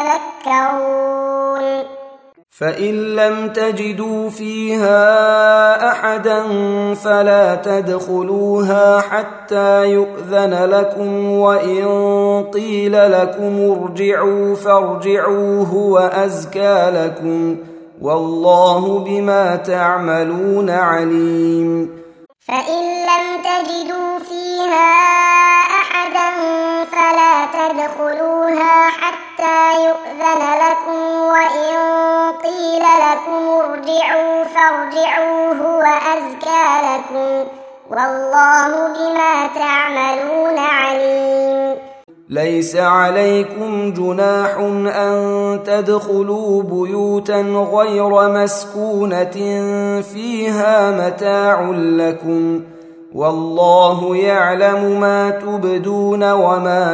تذكرون فإن لم تجدوا فيها أحدا فلا تدخلوها حتى يؤذن لكم وإن قيل لكم ارجعوا فارجعوا هو أزكى لكم والله بما تعملون عليم فإن لم تجدوا فيها أحدا فلا تدخلوها حتى يؤذن لكم وإن قيل لكم ارجعوا فارجعوا هو أزكى لكم والله بما تعملون عليم ليس عليكم جناح أن تدخلوا بيوتا غير مسكونة فيها متاع لكم والله يعلم ما تبدون وما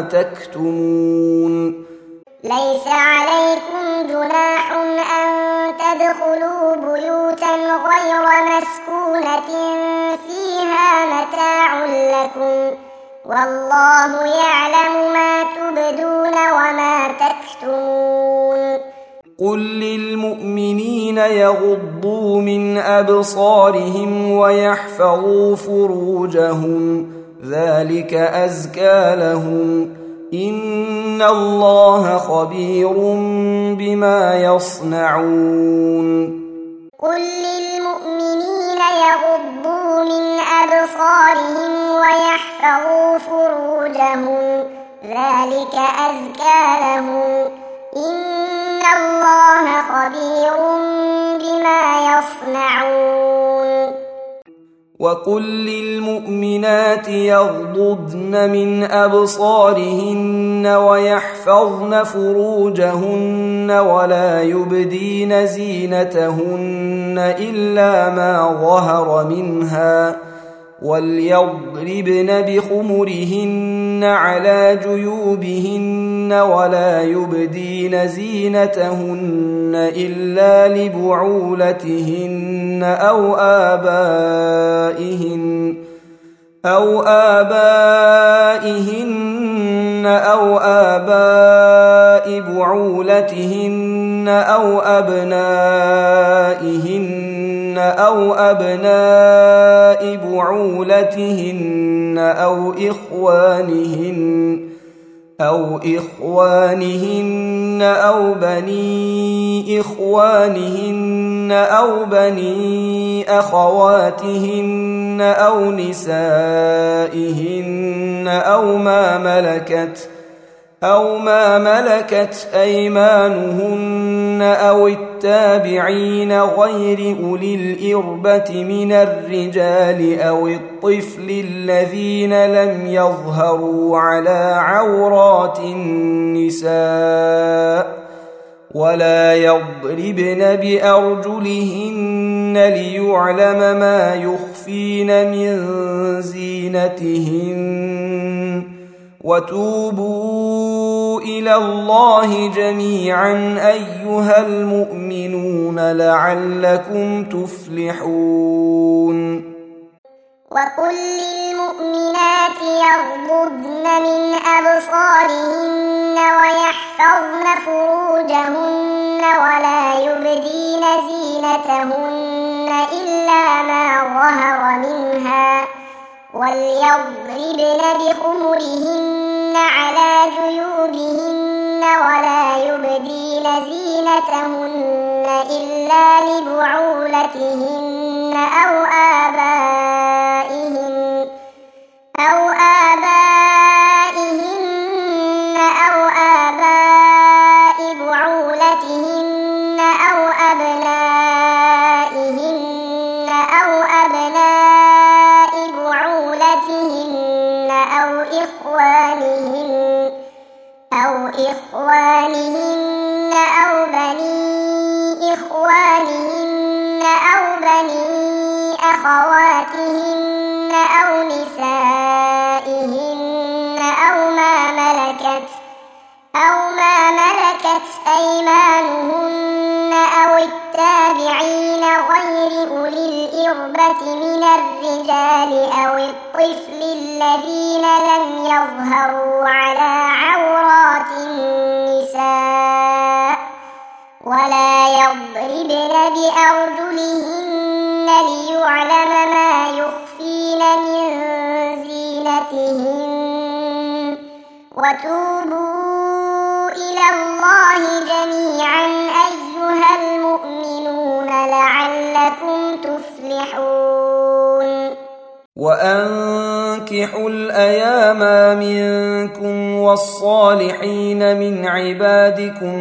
تكتمون ليس عليكم جناح أن تدخلوا بيوتا غير مسكونة فيها متاع لكم والله يعلم ما تبدون وما تكتمون قل للمؤمنين يغضوا من أبصارهم ويحفظوا فروجهم ذلك أزكى لهم إن الله خبير بما يصنعون قل للمؤمنين يغضوا من أبصارهم ويحفظوا فروجهم ذلك أزكى لهم إن الله خبير بما يصنعون وقل للمؤمنات يغضضن من أبصارهن ويحفظن فروجهن ولا يبدين زينتهن إلا ما ظهر منها وليضربن بخمرهن على جيوبهن ولا يبدين زينتهن إلا لبعولتهن أو آبائهن أو آبائهن أو آباء بعولتهن أو أبنائهن أو أبناء بعولتهن أو إخوانهن أو إخوانهن أو بني إخوانهن أو بني أخواتهن أو نسائهن أو ما ملكت أو ما ملكت أيمانهن أو التابعين غير أولي الإربة من الرجال أو الطفل الذين لم يظهروا على عورات النساء ولا يضربن بأرجلهن ليعلم ما يخفين من زينتهن وتوبوا إلى الله جميعا أيها المؤمنون لعلكم تفلحون وقل للمؤمنات يغضضن من أبصارهن ويحفظن فروجهن ولا يبدين زينتهن إلا ما ظهر منها وليضربن بخمرهن على جيوبهن ولا يبدين زينتهن إلا لبعولتهن أو آبائهن أو آبائهن أو آباء بعولتهن أو أبنائهن أو أبناء بعولتهن أو إخوانهن أو إخوانهن أو بني إخوانهن أو بني أخواتهن أو نسائهن أو ما ملكت أو ما ملكت أيمانهن أو التابعين غير أولي الإربة من الرجال أو الطفل الذين لم يظهروا على عورات النساء ولا يضربن بأرجلهن ليعلم ما يخفين من زينتهن وتوبوا إلى الله جميعا أيها المؤمنون لعلكم تفلحون وأنكحوا الأيام منكم والصالحين من عبادكم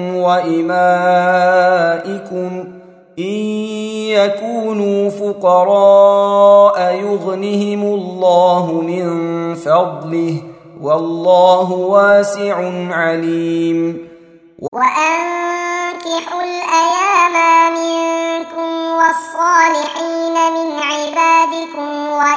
وإمائكم إن يكونوا فقراء يغنهم الله من فضله والله واسع عليم وأنكحوا الأيام منكم والصالحين من عبادكم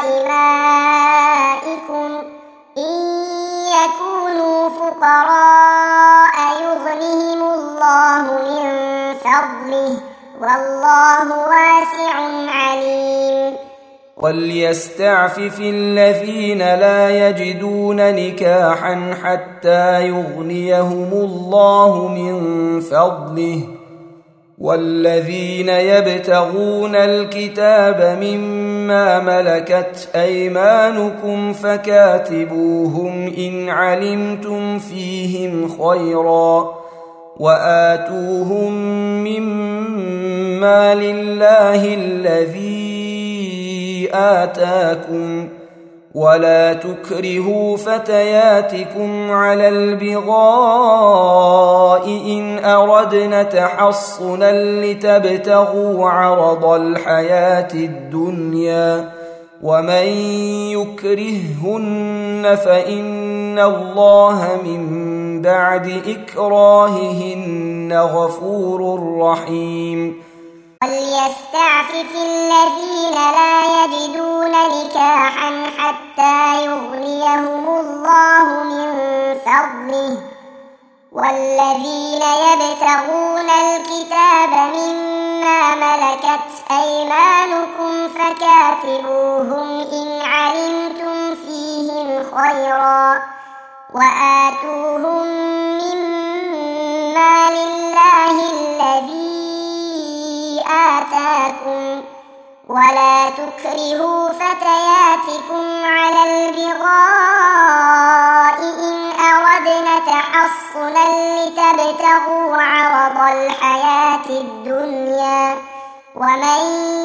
وإمائكم إن يكونوا فقراء يغنهم الله من فضله والله واسع عليم وليستعفف الذين لا يجدون نكاحا حتى يغنيهم الله من فضله والذين يبتغون الكتاب مما ملكت أيمانكم فكاتبوهم إن علمتم فيهم خيرا وآتوهم مما لله الذي آتاكم ولا تكرهوا فتياتكم على البغاء إن أردنا تحصنا لتبتغوا عرض الحياة الدنيا ومن يكرههن فإن الله من بعد إكراههن غفور رحيم. وليستعفف الذين لا يجدون نكاحا حتى يغنيهم الله من فضله والذين يبتغون الكتاب مما ملكت أيمانكم فكاتبوهم إن علمتم فيهم خيرا وآتوهم مما لله الذي آتاكم ولا تكرهوا فتياتكم على البغاء إن أردنا تحصنا لتبتغوا عرض الحياة الدنيا ومن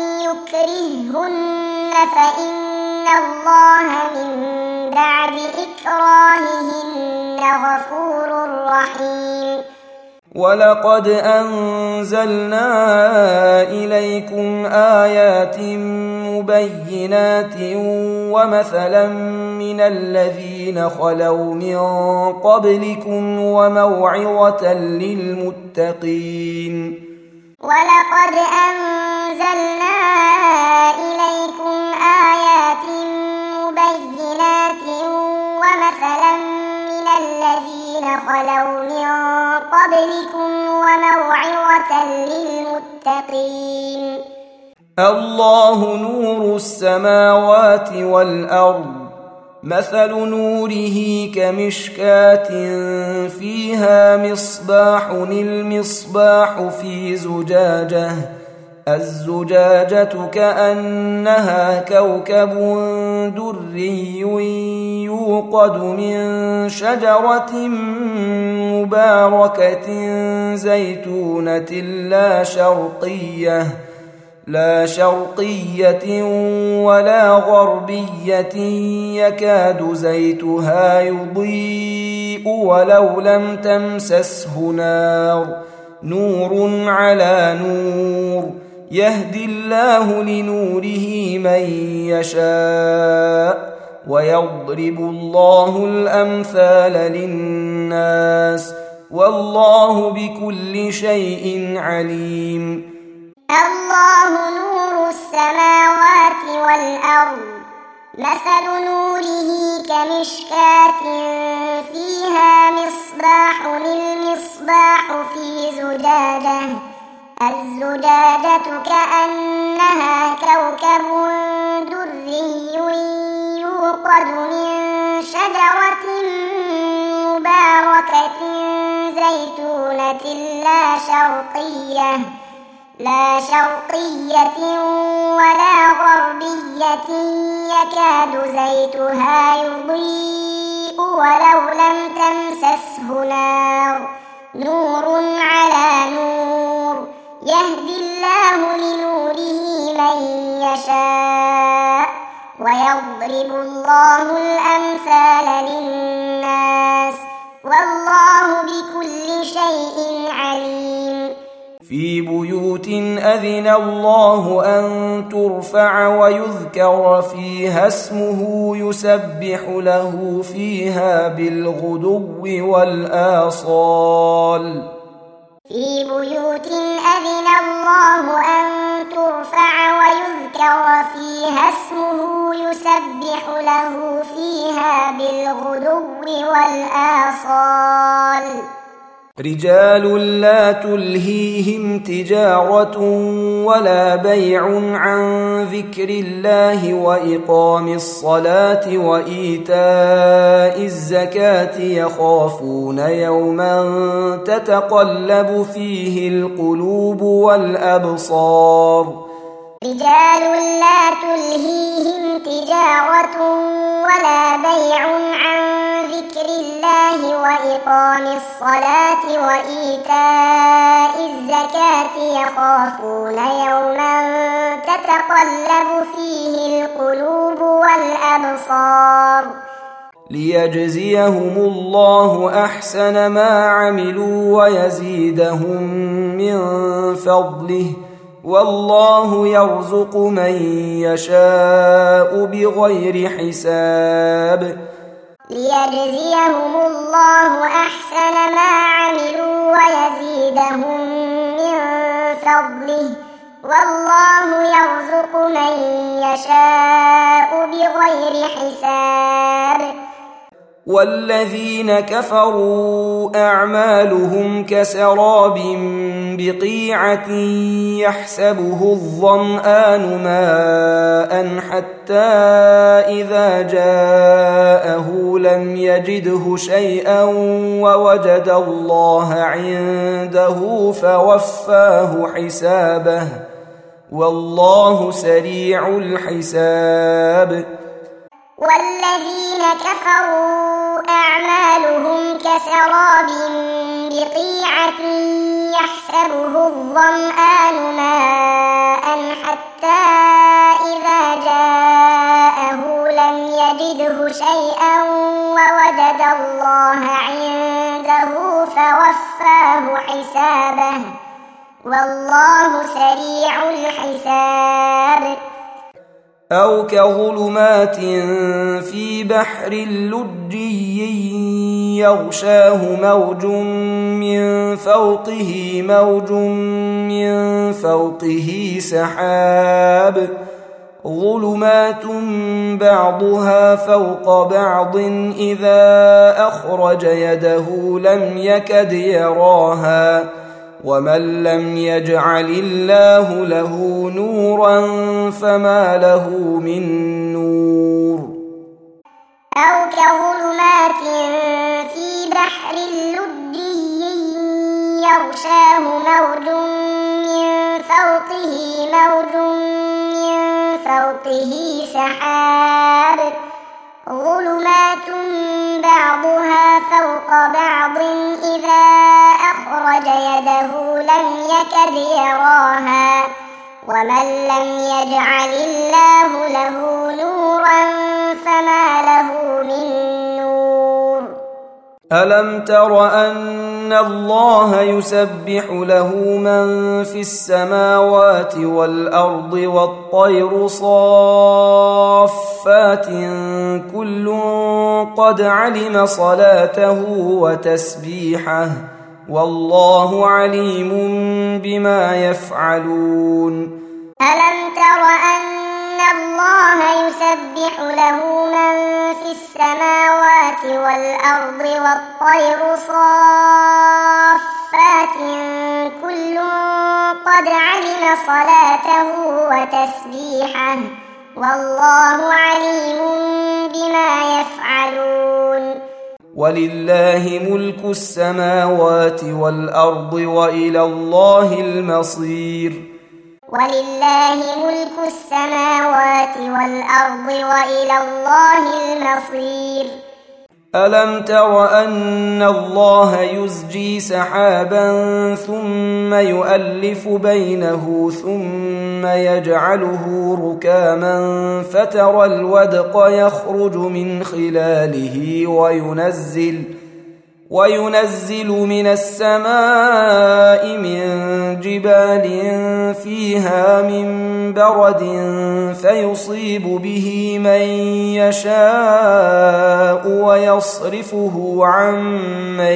يكرههن فإن الله من بعد إكراههن غفور رحيم. ولقد أنزلنا إليكم آيات مبينات ومثلا من الذين خلوا من قبلكم وموعظة للمتقين. ولقد أنزلنا إليكم آيات مبينات ومثلا من الذين خلوا من قبلكم وموعظة للمتقين. الله نور السماوات والأرض مثل نوره كمشكاة فيها مصباح المصباح في زجاجة الزجاجة كأنها كوكب دري يوقد من شجرة مباركة زيتونة لا شرقية لا شرقية ولا غربية يكاد زيتها يضيء ولو لم تمسسه نار نور على نور يهدي الله لنوره من يشاء ويضرب الله الأمثال للناس والله بكل شيء عليم. الله نور السماوات والأرض مثل نوره كمشكاة فيها مصباح المصباح في زجاجة الزجاجة كأنها كوكب دري يوقد من شجرة مباركة زيتونة لا شرقية لا شرقية ولا غربية يكاد زيتها يضيء ولو لم تمسسه نار نور على نور يهدي الله لنوره من يشاء ويضرب الله الأمثال للناس والله بكل شيء عليم. في بيوت أذن الله أن ترفع ويذكر فيها اسمه يسبح له فيها بالغدو والآصال. في بيوت أذن الله أن ترفع ويذكر فيها اسمه يسبح له فيها بالغدو والآصال. رجال لا تلهيهم تجارة ولا بيع عن ذكر الله وإقام الصلاة وإيتاء الزكاة يخافون يوما تتقلب فيه القلوب والأبصار رجال لا تلهيهم تجارة ولا بيع عن ذكر الله وإقام الصلاة وإيتاء الزكاة يخافون يوما تتقلب فيه القلوب والأبصار ليجزيهم الله أحسن ما عملوا ويزيدهم من فضله والله يرزق من يشاء بغير حساب ليجزيهم الله أحسن ما عملوا ويزيدهم من فضله والله يرزق من يشاء بغير حساب والذين كفروا أعمالهم كسراب بقيعة يحسبه الظمآن ماء حتى إذا جاءه لم يجده شيئا ووجد الله عنده فوفاه حسابه والله سريع الحساب والذين كفروا أعمالهم كسراب بقيعة يحسبه الظمآن ماء حتى إذا جاءه لم يجده شيئا ووجد الله عنده فوفاه حسابه والله سريع الحساب أو كظلمات في بحر لجي يغشاه موج من فوقه موج من فوقه سحاب ظلمات بعضها فوق بعض إذا أخرج يده لم يكد يراها ومن لم يجعل الله له نورا فما له من نور أو كظلمات في بحر لجي يغشاه موج من فوقه موج من فوقه سحاب ظلمات بعضها فوق بعض إذا أخرج يده لم يكد يراها ومن لم يجعل الله له نورا فما له من نور ألم تر أن الله يسبح له من في السماوات والأرض والطير صافات كل قد علم صلاته وتسبيحه والله عليم بما يفعلون ألم تر أن الله يسبح له من في السماوات والأرض والطير صافات كل قد علم صلاته وتسبيحه والله عليم بما يفعلون ولله ملك السماوات والأرض وإلى الله المصير ولله ملك السماوات والأرض وإلى الله المصير ألم تر أن الله يزجي سحابا ثم يؤلف بينه ثم يجعله ركاما فترى الودق يخرج من خلاله وينزل وينزل من السماء من جبال فيها من برد فيصيب به من يشاء ويصرفه عن من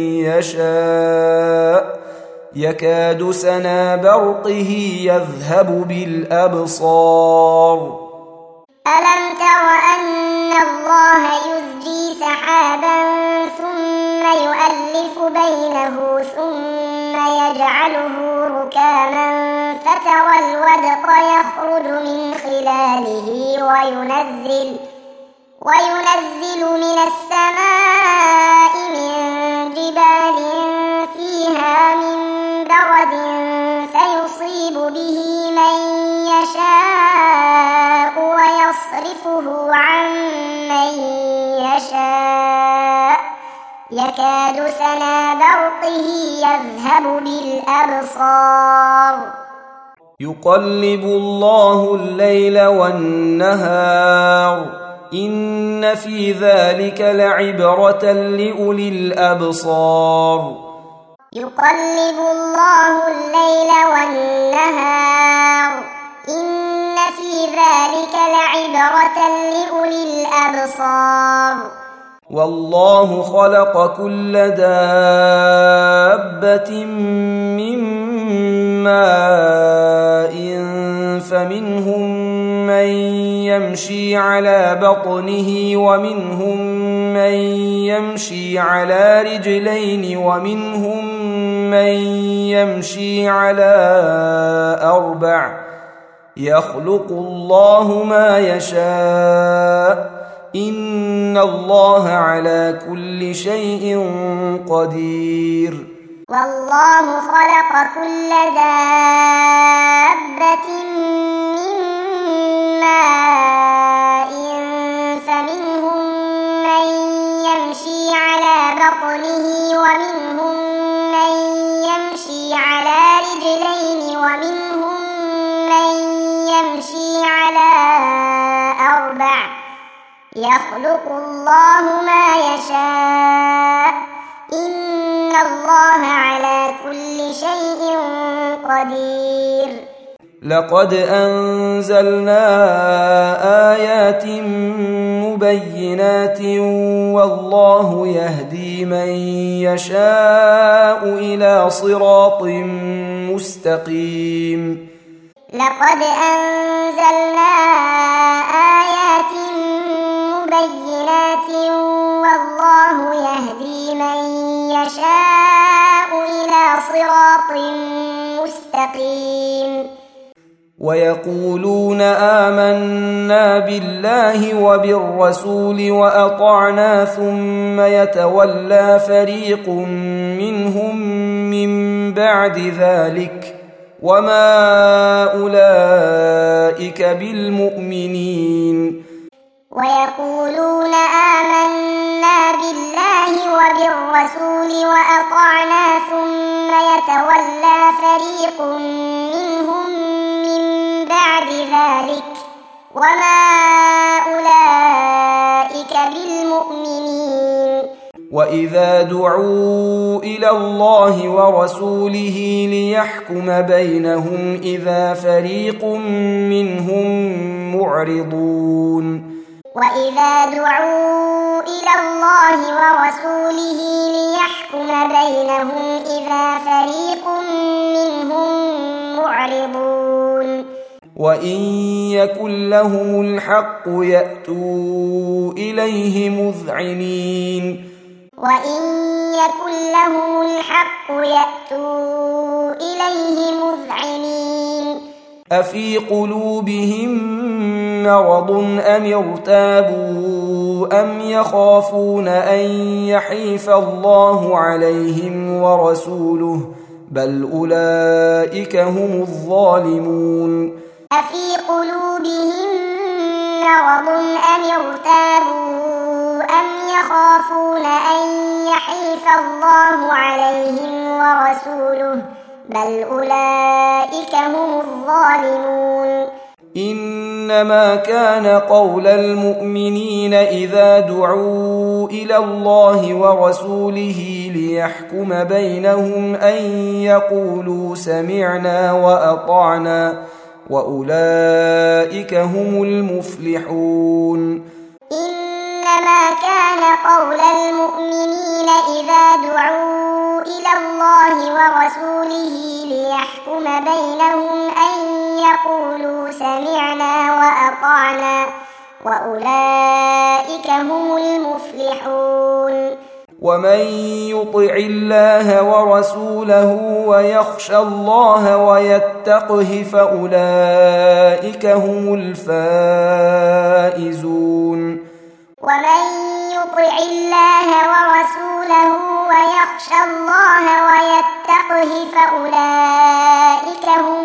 يشاء يكاد سنا برقه يذهب بالأبصار ألم تر أن الله يزجي سحابا ثم يؤلف نؤلف بينه ثم يجعله ركاما فترى الودق يخرج من خلاله وينزل وينزل من السماء من جبال فيها من برد فيصيب به من يشاء ويصرفه عن من يشاء يكاد سنا برقه يذهب بالأبصار يقلب الله الليل والنهار إن في ذلك لعبرة لأولي الأبصار يقلب الله الليل والنهار إن في ذلك لعبرة لأولي الأبصار والله خلق كل دابة من ماء فمنهم من يمشي على بطنه ومنهم من يمشي على رجلين ومنهم من يمشي على أربع يخلق الله ما يشاء إن الله على كل شيء قدير والله خلق كل دابة من ماء فمنهم من يمشي على بطنه ومنهم من يمشي على رجلين ومنهم من يمشي على أربع يخلق الله ما يشاء إن الله على كل شيء قدير لقد أنزلنا آيات مبينات والله يهدي من يشاء إلى صراط مستقيم لقد أنزلنا آيات مبينات والله يهدي من يشاء إلى صراط مستقيم ويقولون آمنا بالله وبالرسول وأطعنا ثم يتولى فريق منهم من بعد ذلك وما أولئك بالمؤمنين ويقولون آمنا بالله وبالرسول وأطعنا ثم يتولى فريق منهم من بعد ذلك وما أولئك بالمؤمنين وإذا دعوا إلى الله ورسوله ليحكم بينهم إذا فريق منهم معرضون وإذا دعوا إلى الله ورسوله ليحكم بينهم إذا فريق منهم معرضون وإن يكن لهم الحق يأتوا إليه مذعنين وإن يكن لهم الحق يأتوا إليه مذعنين أفي قلوبهم مرض أم ارتابوا أم يخافون أن يحيف الله عليهم ورسوله بل أولئك هم الظالمون أفي قلوبهم مرض أم ارتابوا أم يخافون أن يحيف الله عليهم ورسوله بل أولئك هم الظالمون إنما كان قول المؤمنين إذا دعوا إلى الله ورسوله ليحكم بينهم أن يقولوا سمعنا وأطعنا وأولئك هم المفلحون إنما كان قول المؤمنين إذا دعوا إلى الله ورسوله ليحكم بينهم أن يقولوا سمعنا وأطعنا وأولئك هم المفلحون ومن يطع الله ورسوله ويخشى الله ويتقه فأولئك هم الفائزون ومن يطع الله ورسوله ويخشى الله ويتقه فأولئك هم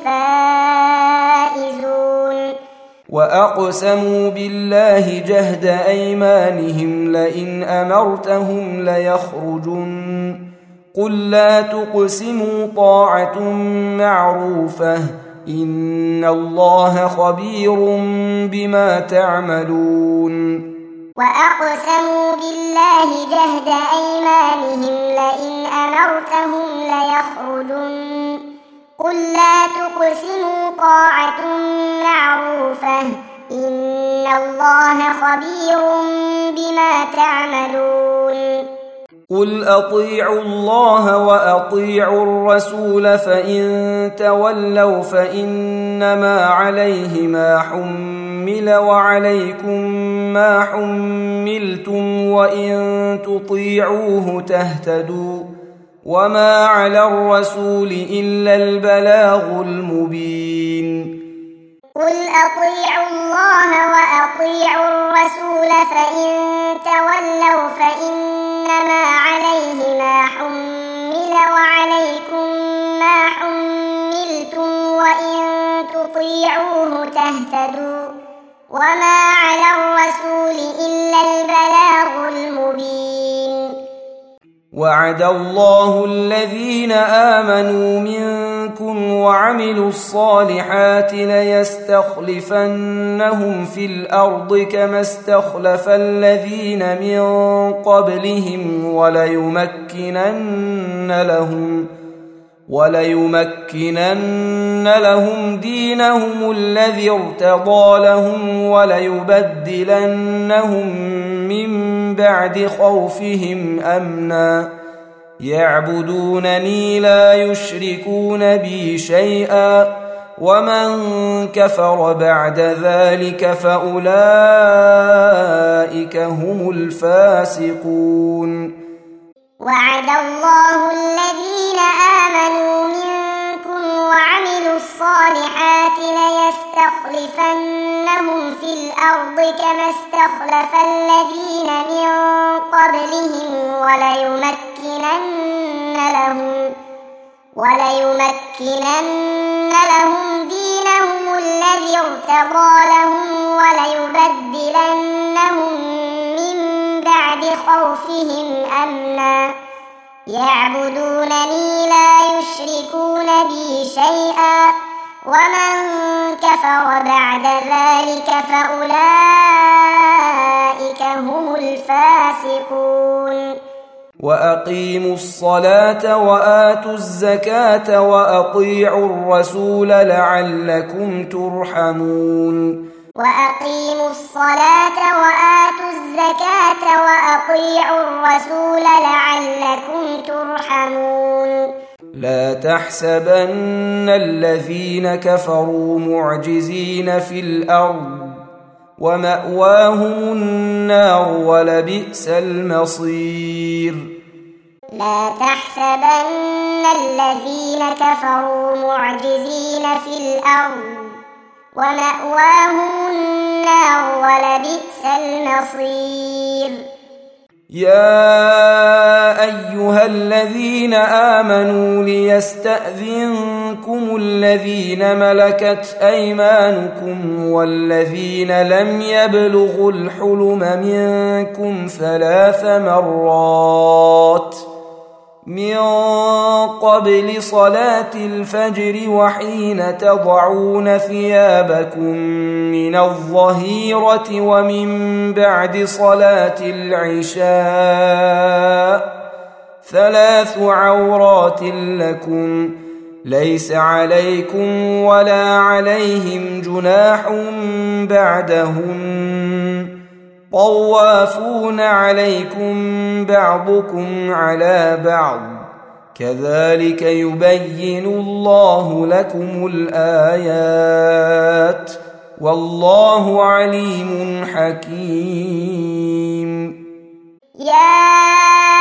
الفائزون وأقسموا بالله جهد أيمانهم لئن أمرتهم ليخرجن قل لا تقسموا طاعة معروفة إن الله خبير بما تعملون وأقسموا بالله جهد أيمانهم لئن أمرتهم ليخرجن قل لا تقسموا طاعة معروفة إن الله خبير بما تعملون قل أطيعوا الله وأطيعوا الرسول فإن تولوا فإنما عليه ما حمل وعليكم ما حملتم وإن تطيعوه تهتدوا وما على الرسول إلا البلاغ المبين قل أطيعوا الله وأطيعوا الرسول فإن تولوا فإنما عليه ما حمل وعليكم ما حملتم وإن تطيعوه تهتدوا وما على الرسول إلا البلاغ المبين وعد الله الذين آمنوا منكم وعملوا الصالحات ليستخلفنهم في الأرض كما استخلف الذين من قبلهم وليمكنن لهم وليمكنن لهم دينهم الذي ارتضى لهم وليبدلنهم من بعد خوفهم أمنا يعبدونني لا يشركون بي شيئا ومن كفر بعد ذلك فأولئك هم الفاسقون وعد الله الذين آمنوا منكم وعملوا الصالحات ليستخلفنهم في الأرض كما استخلف الذين من قبلهم وليمكنن لهم وليمكنن لهم دينهم الذي ارتضى لهم وليبدلنهم من بعد خوفهم أمنا يعبدونني لا يشركون بي شيئا ومن كفر بعد ذلك فأولئك هم الفاسقون وأقيموا الصلاة وآتوا الزكاة وأطيعوا الرسول لعلكم ترحمون وأقيموا الصلاة وآتوا الزكاة وأطيعوا الرسول لعلكم ترحمون لا تحسبن الذين كفروا معجزين في الأرض ومأواهم النار ولبئس المصير لا تحسبن الذين كفروا معجزين في الأرض ومأواهم النار ولبئس المصير يا أيها الذين آمنوا ليستأذنكم الذين ملكت أيمانكم والذين لم يبلغوا الحلم منكم ثلاث مرات من قبل صلاة الفجر وحين تضعون ثيابكم من الظهيرة ومن بعد صلاة العشاء ثلاث عورات لكم ليس عليكم ولا عليهم جناح بعدهن طوافون عليكم بعضكم على بعض كذلك يبين الله لكم الآيات والله عليم حكيم. يا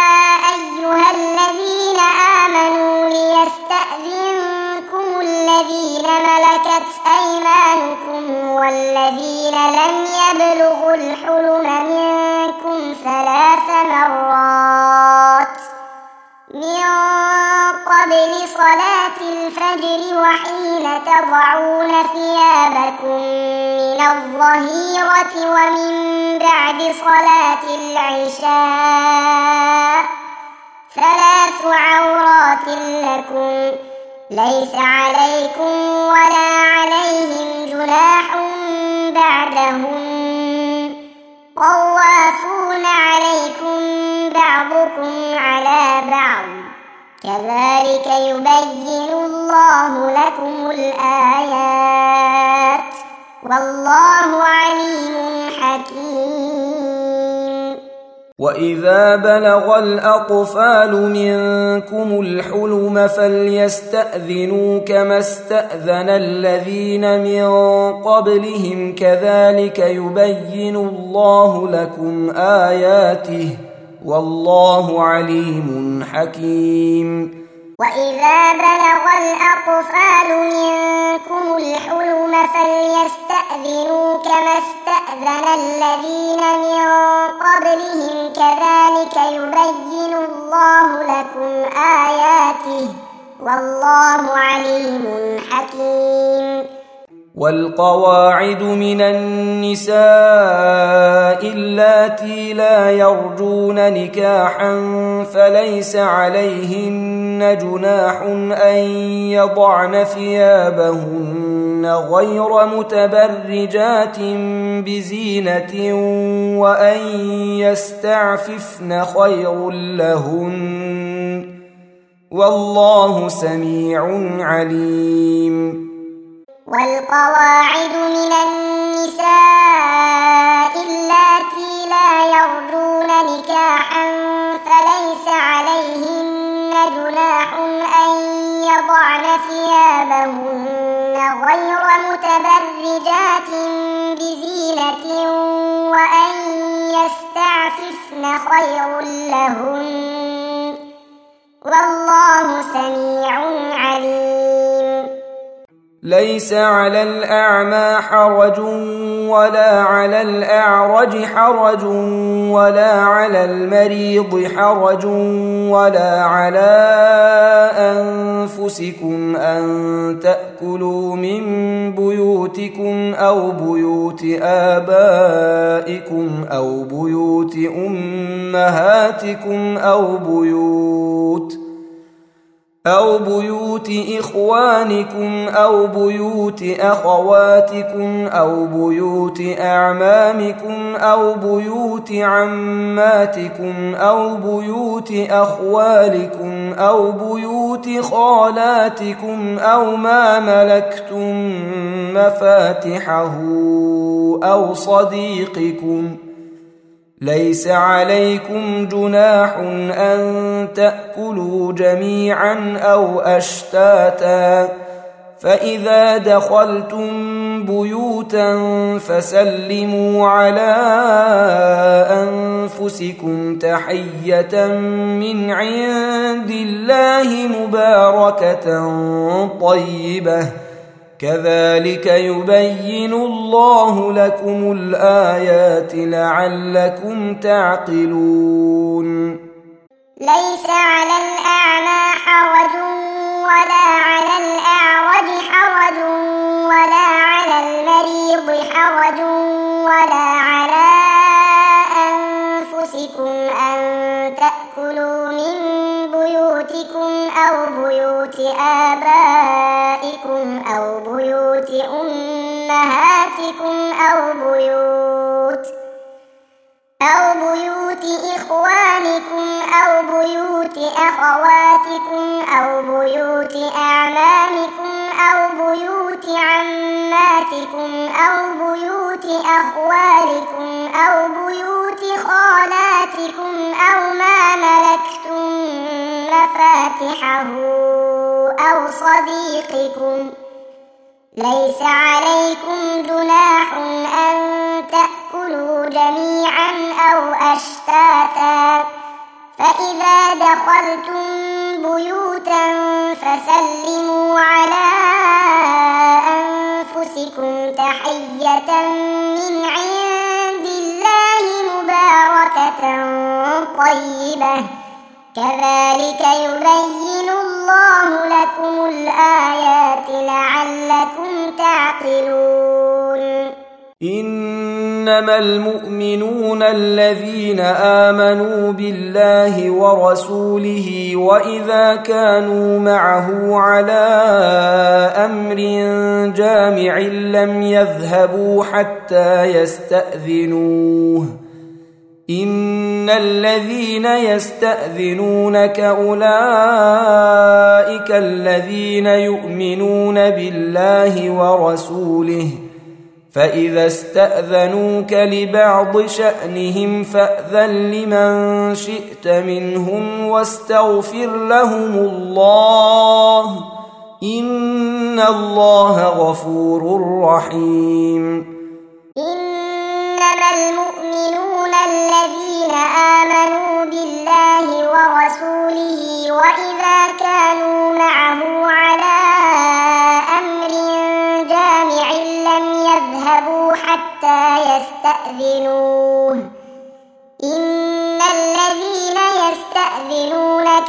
الذين لم يبلغوا الحلم منكم ثلاث مرات من قبل صلاة الفجر وحين تضعون ثيابكم من الظهيرة ومن بعد صلاة العشاء ثلاث عورات لكم ليس عليكم ولا عليهم جناح بعدهم طوافون عليكم بعضكم على بعض كذلك يبين الله لكم الآيات والله عليم حكيم. وإذا بلغ الأطفال منكم الحلم فليستأذنوا كما استأذن الذين من قبلهم كذلك يبين الله لكم آياته والله عليم حكيم. وإذا بلغ الأطفال منكم الحلم فليستأذنوا كما استأذن الذين من قبلهم كذلك يبين الله لكم آياته والله عليم حكيم. والقواعد من النساء اللاتي لا يرجون نكاحا فليس عليهن جناح أن يضعن ثيابهن غير متبرجات بزينة وأن يستعففن خير لهن والله سميع عليم. والقواعد من النساء اللاتي لا يرجون نكاحا فليس عليهن جناح أن يضعن ثيابهن غير متبرجات بزينة وأن يستعففن خير لهن والله سميع عليم. ليس على الأعمى حرج ولا على الأعرج حرج ولا على المريض حرج ولا على أنفسكم أن تأكلوا من بيوتكم أو بيوت آبائكم أو بيوت أمهاتكم أو بيوت أو بيوت إخوانكم أو بيوت أخواتكم أو بيوت أعمامكم أو بيوت عماتكم أو بيوت أخوالكم أو بيوت خالاتكم أو ما ملكتم مفاتحه أو صديقكم ليس عليكم جناح أن تأكلوا جميعا أو أشتاتا فإذا دخلتم بيوتا فسلموا على أنفسكم تحية من عند الله مباركة طيبة كذلك يبين الله لكم الآيات لعلكم تعقلون. ليس على الأعمى حرج ولا على الأعرج حرج ولا على المريض حرج ولا على أنفسكم أن تأكلوا من بيوتكم أو بيوت آبائكم أو بيوت أمهاتكم أو بيوت أو بيوت إخوانكم أو بيوت أخواتكم أو بيوت أعمامكم أو بيوت عماتكم أو بيوت أخوالكم أو بيوت خالاتكم أو ما ملكتم مفاتحه أو صديقكم ليس عليكم جناح أن تأكلوا جميعا أو أشتاتا فإذا دخلتم بيوتا فسلموا على أنفسكم تحية من عند الله مباركة طيبة كذلك يبين الله لكم الآيات لعلكم تعقلون إنما المؤمنون الذين آمنوا بالله ورسوله وإذا كانوا معه على أمر جامع لم يذهبوا حتى يستأذنوه إن الذين يستأذنونك أولئك الذين يؤمنون بالله ورسوله فإذا استأذنوك لبعض شأنهم فأذن لمن شئت منهم واستغفر لهم الله إن الله غفور رحيم إنما المؤمنون الذين آمنوا بالله ورسوله وإذا كانوا معه على أمر جامع لم يذهبوا حتى يستأذنوه إن الذين يستأذنونك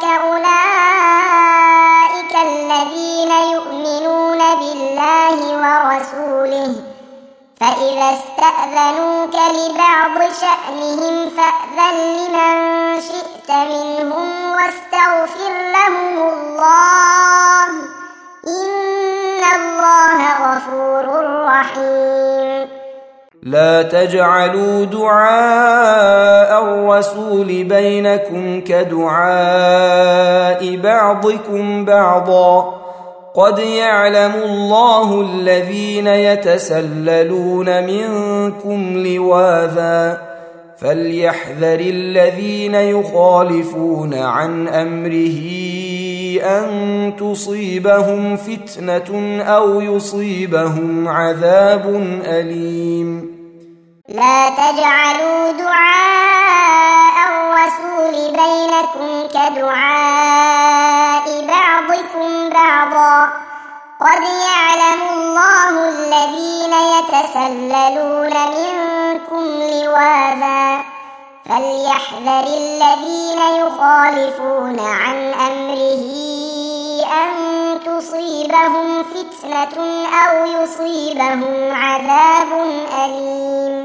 أولئك الذين يؤمنون بالله ورسوله فإذا استأذنوك لبعض شأنهم فأذن لمن شئت منهم واستغفر لهم الله إن الله غفور رحيم لا تجعلوا دعاء الرسول بينكم كدعاء بعضكم بعضا قد يعلم الله الذين يتسللون منكم لواذا فليحذر الذين يخالفون عن أمره أن تصيبهم فتنة أو يصيبهم عذاب أليم لا تجعلوا دعاء الرسول بينكم كدعاء بعضكم بعضا قد يعلم الله الذين يتسللون منكم لواذا فليحذر الذين يخالفون عن أمره أن تصيبهم فتنة أو يصيبهم عذاب أليم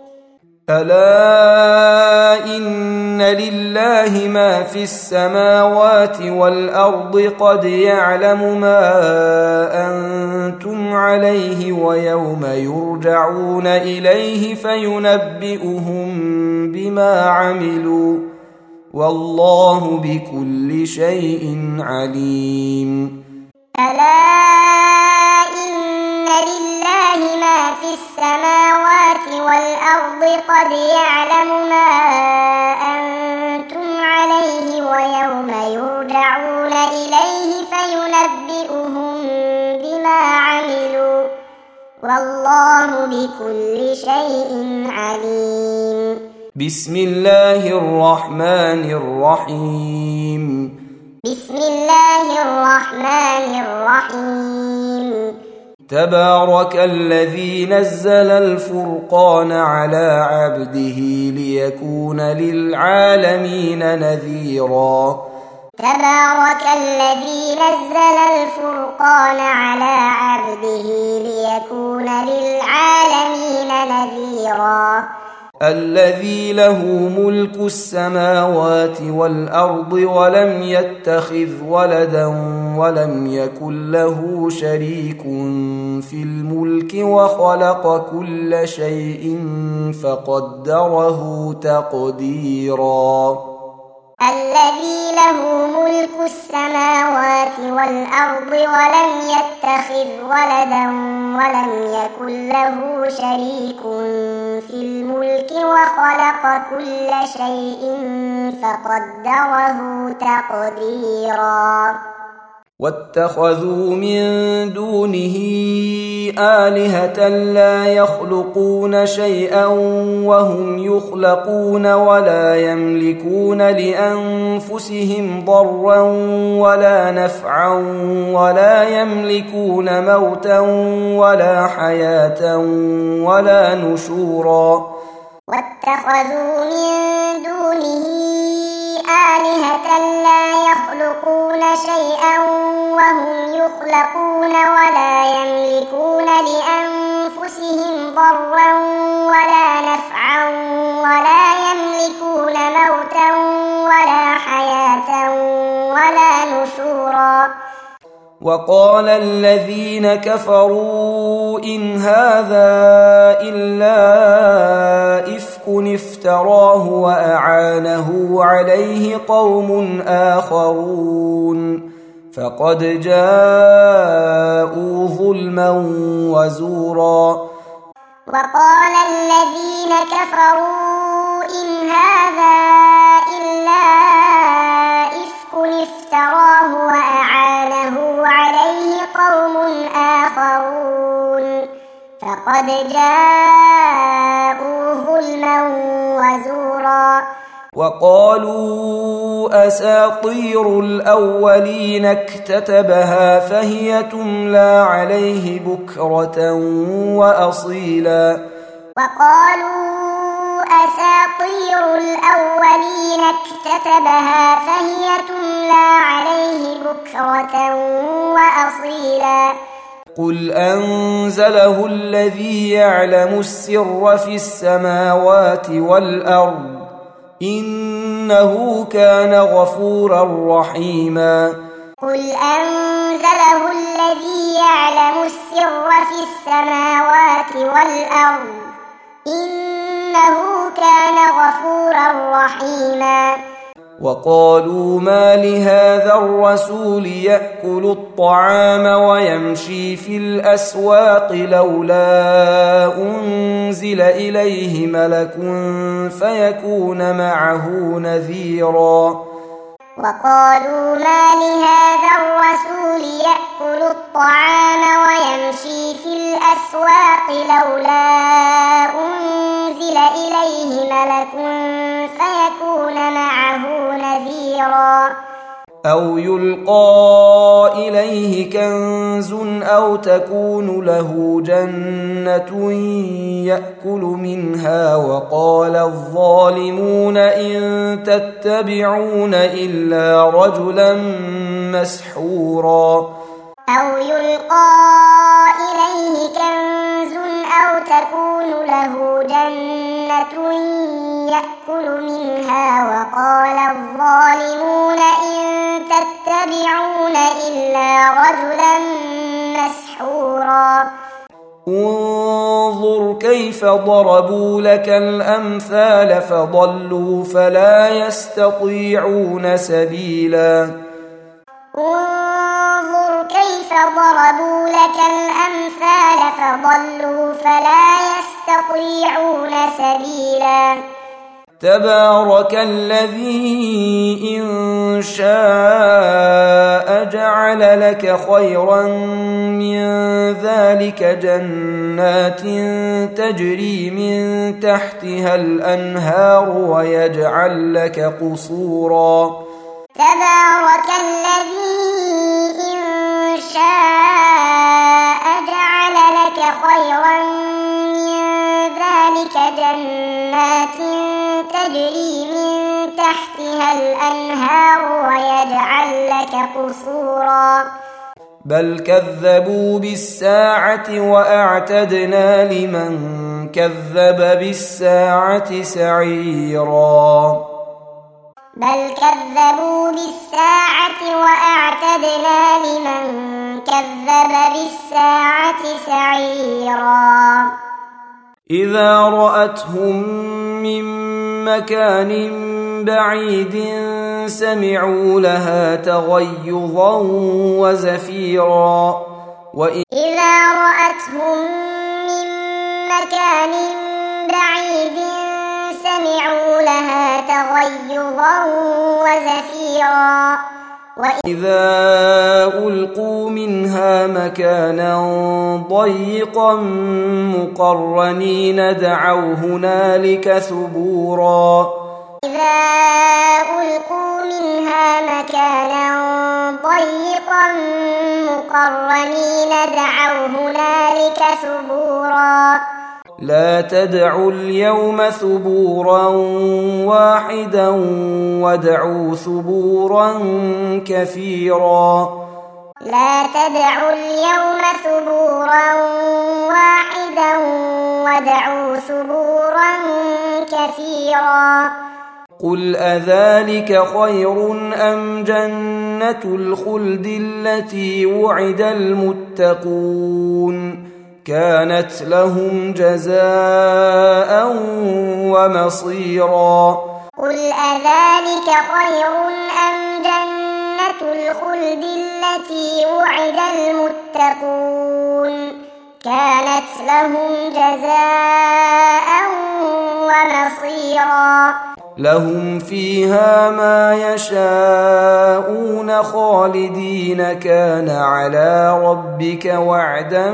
ألا إن لله ما في السماوات والأرض قد يعلم ما أنتم عليه ويوم يرجعون إليه فينبئهم بما عملوا والله بكل شيء عليم ألا إن لله ما في السماوات والأرض قد يعلم ما أنتم عليه ويوم يرجعون إليه فينبئهم بما عملوا والله بكل شيء عليم بسم الله الرحمن الرحيم بسم الله الرحمن الرحيم تبارك الذي نزل الفرقان على عبده ليكون للعالمين نذيرا تبارك الذي نزل الفرقان على عبده ليكون للعالمين نذيرا الذي له ملك السماوات والأرض ولم يتخذ ولدا ولم يكن له شريك في الملك وخلق كل شيء فقدره تقديرا الذي له ملك السماوات والأرض ولم يتخذ ولدا ولم يكن له شريك في الملك وخلق كل شيء فقدره تقديرا واتخذوا من دونه آلهة لا يخلقون شيئا وهم يخلقون ولا يملكون لأنفسهم ضرا ولا نفعا ولا يملكون موتا ولا حياة ولا نشورا. واتخذوا من دونه آلهة لا يخلقون شيئا وهم يخلقون ولا يملكون لأنفسهم ضرا ولا نفعا ولا يملكون موتا ولا حياة ولا نشورا. وقال الذين كفروا إن هذا إلا إفك افتراه وأعانه عليه قوم آخرون فقد جاءوا ظلما وزورا. وقال الذين كفروا إن هذا إلا إفك افتراه وأعانه عليه قوم آخرون فقد جاءوا ظلما وزورا. وقالوا أساطير الأولين اكتتبها فهي تملى عليه بكرة وأصيلا. وقالوا أساطير الأولين اكتتبها فهي تملى عليه بكرة وأصيلا. قل أنزله الذي يعلم السر في السماوات والأرض إنه كان غفورا رحيما. قل أنزله الذي يعلم السر في السماوات والأرض إنه كان غفورا رحيما. وقالوا ما لهذا الرسول يأكل الطعام ويمشي في الأسواق لولا أنزل إليه ملك فيكون معه نذيرا. وقالوا ما لهذا الرسول يأكل الطعام ويمشي في الأسواق لولا أنزل إليه ملك فيكون معه نذيرا. أو يلقى إليه كنز أو تكون له جنة يأكل منها وقال الظالمون إن تتبعون إلا رجلا مسحورا. أو يلقى إليه كنز أو تكون له جنة يأكل منها وقال الظالمون إن تتبعون إلا رجلا مسحورا. انظر كيف ضربوا لك الأمثال فضلوا فلا يستطيعون سبيلا. انظر كيف ضربوا لك الأمثال فضلوا فلا يستطيعون سبيلا. تبارك الذي إن شاء جعل لك خيرا من ذلك جنات تجري من تحتها الأنهار ويجعل لك قصورا. تبارك الذي إن شاء جعل لك خيرا من ذلك جنات تجري من تحتها الأنهار ويجعل لك قصورا. بل كذبوا بالساعة وأعتدنا لمن كذب بالساعة سعيرا. بل كذبوا بالساعة وأعتدنا لمن كذب بالساعة سعيرا. إذا رأتهم من مكان بعيد سمعوا لها تغيظا وزفيرا. إذا رأتهم من مكان بعيد سمعوا لها تغيظا وزفيرا. وإذا ألقوا منها مكانا ضيقا مقرنين دعوا هنالك ثبورا إذا ألقوا منها مكانا ضيقا مقرنين دعوا هنالك ثبورا لا تدعوا اليوم ثبورا واحدا وادعوا ثبورا كثيرا لا تدعوا اليوم ثبورا واحدا وادعوا ثبورا كثيرا قل أذلك خير أم جنة الخلد التي وعد المتقون كانت لهم جزاء ومصيرا قل أذلك خير أم جنة الخلد التي وعد المتقون كانت لهم جزاء ومصيرا لهم فيها ما يشاءون خالدين كان على ربك وعدا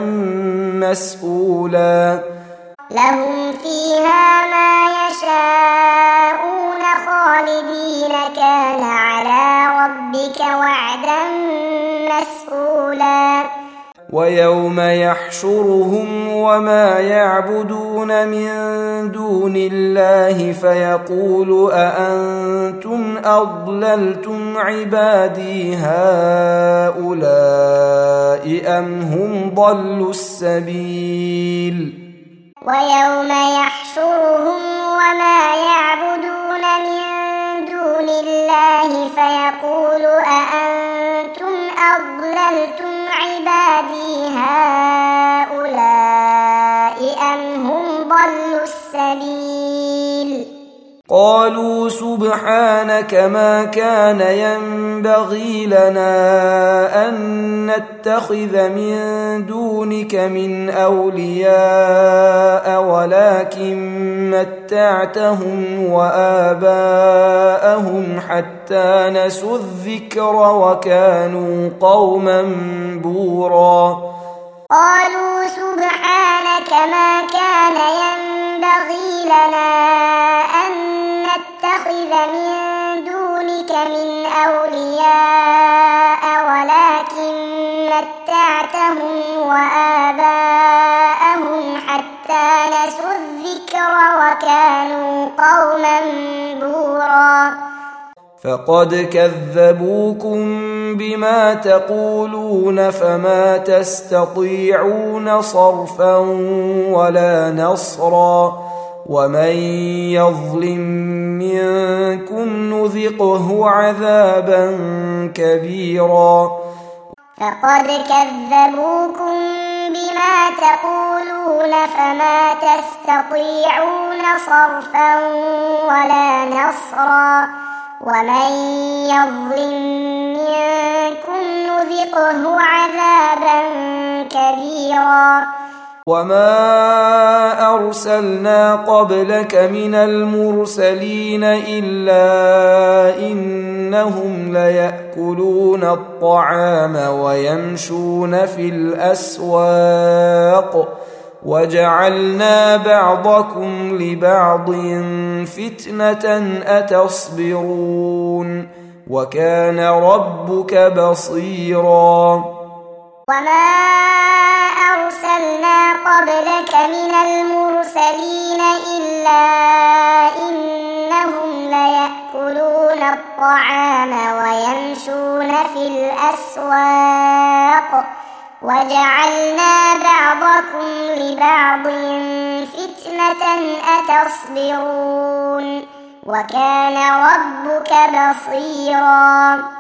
مسئولا لهم فيها ما يشاءون خالدين كان على ربك وعدا مسئولا ويوم يحشرهم وما يعبدون من دون الله فيقول أأنتم أضللتم عبادي هؤلاء أم هم ضلوا السبيل ويوم يحشرهم وما يعبدون من دون الله فيقول أأنتم أضللتم عبادي هؤلاء أم هم ضلوا السبيل قالوا سبحانك ما كان ينبغي لنا أن نتخذ من دونك من أولياء ولكن متعتهم وآباءهم حتى نسوا الذكر وكانوا قوما بورا قالوا سبحانك ما كان ينبغي لنا أن نتخذ من دونك من أولياء ولكن متعتهم وآباءهم حتى نسوا الذكر وكانوا قوما بورا فقد كذبوكم بما تقولون فما تستطيعون صرفا ولا نصرا ومن يظلم منكم نذقه عذابا كبيرا فقد كذبوكم بما تقولون فما تستطيعون صرفا ولا نصرا ومن يظلم منكم نذقه عذابا كبيرا وما أرسلنا قبلك من المرسلين إلا إنهم ليأكلون الطعام ويمشون في الأسواق وجعلنا بعضكم لبعض فتنة أتصبرون وكان ربك بصيرا وما أرسلنا قبلك من المرسلين إلا إنهم ليأكلون الطعام ويمشون في الأسواق وجعلنا بعضكم لبعض فتنة أتصبرون وكان ربك بصيرا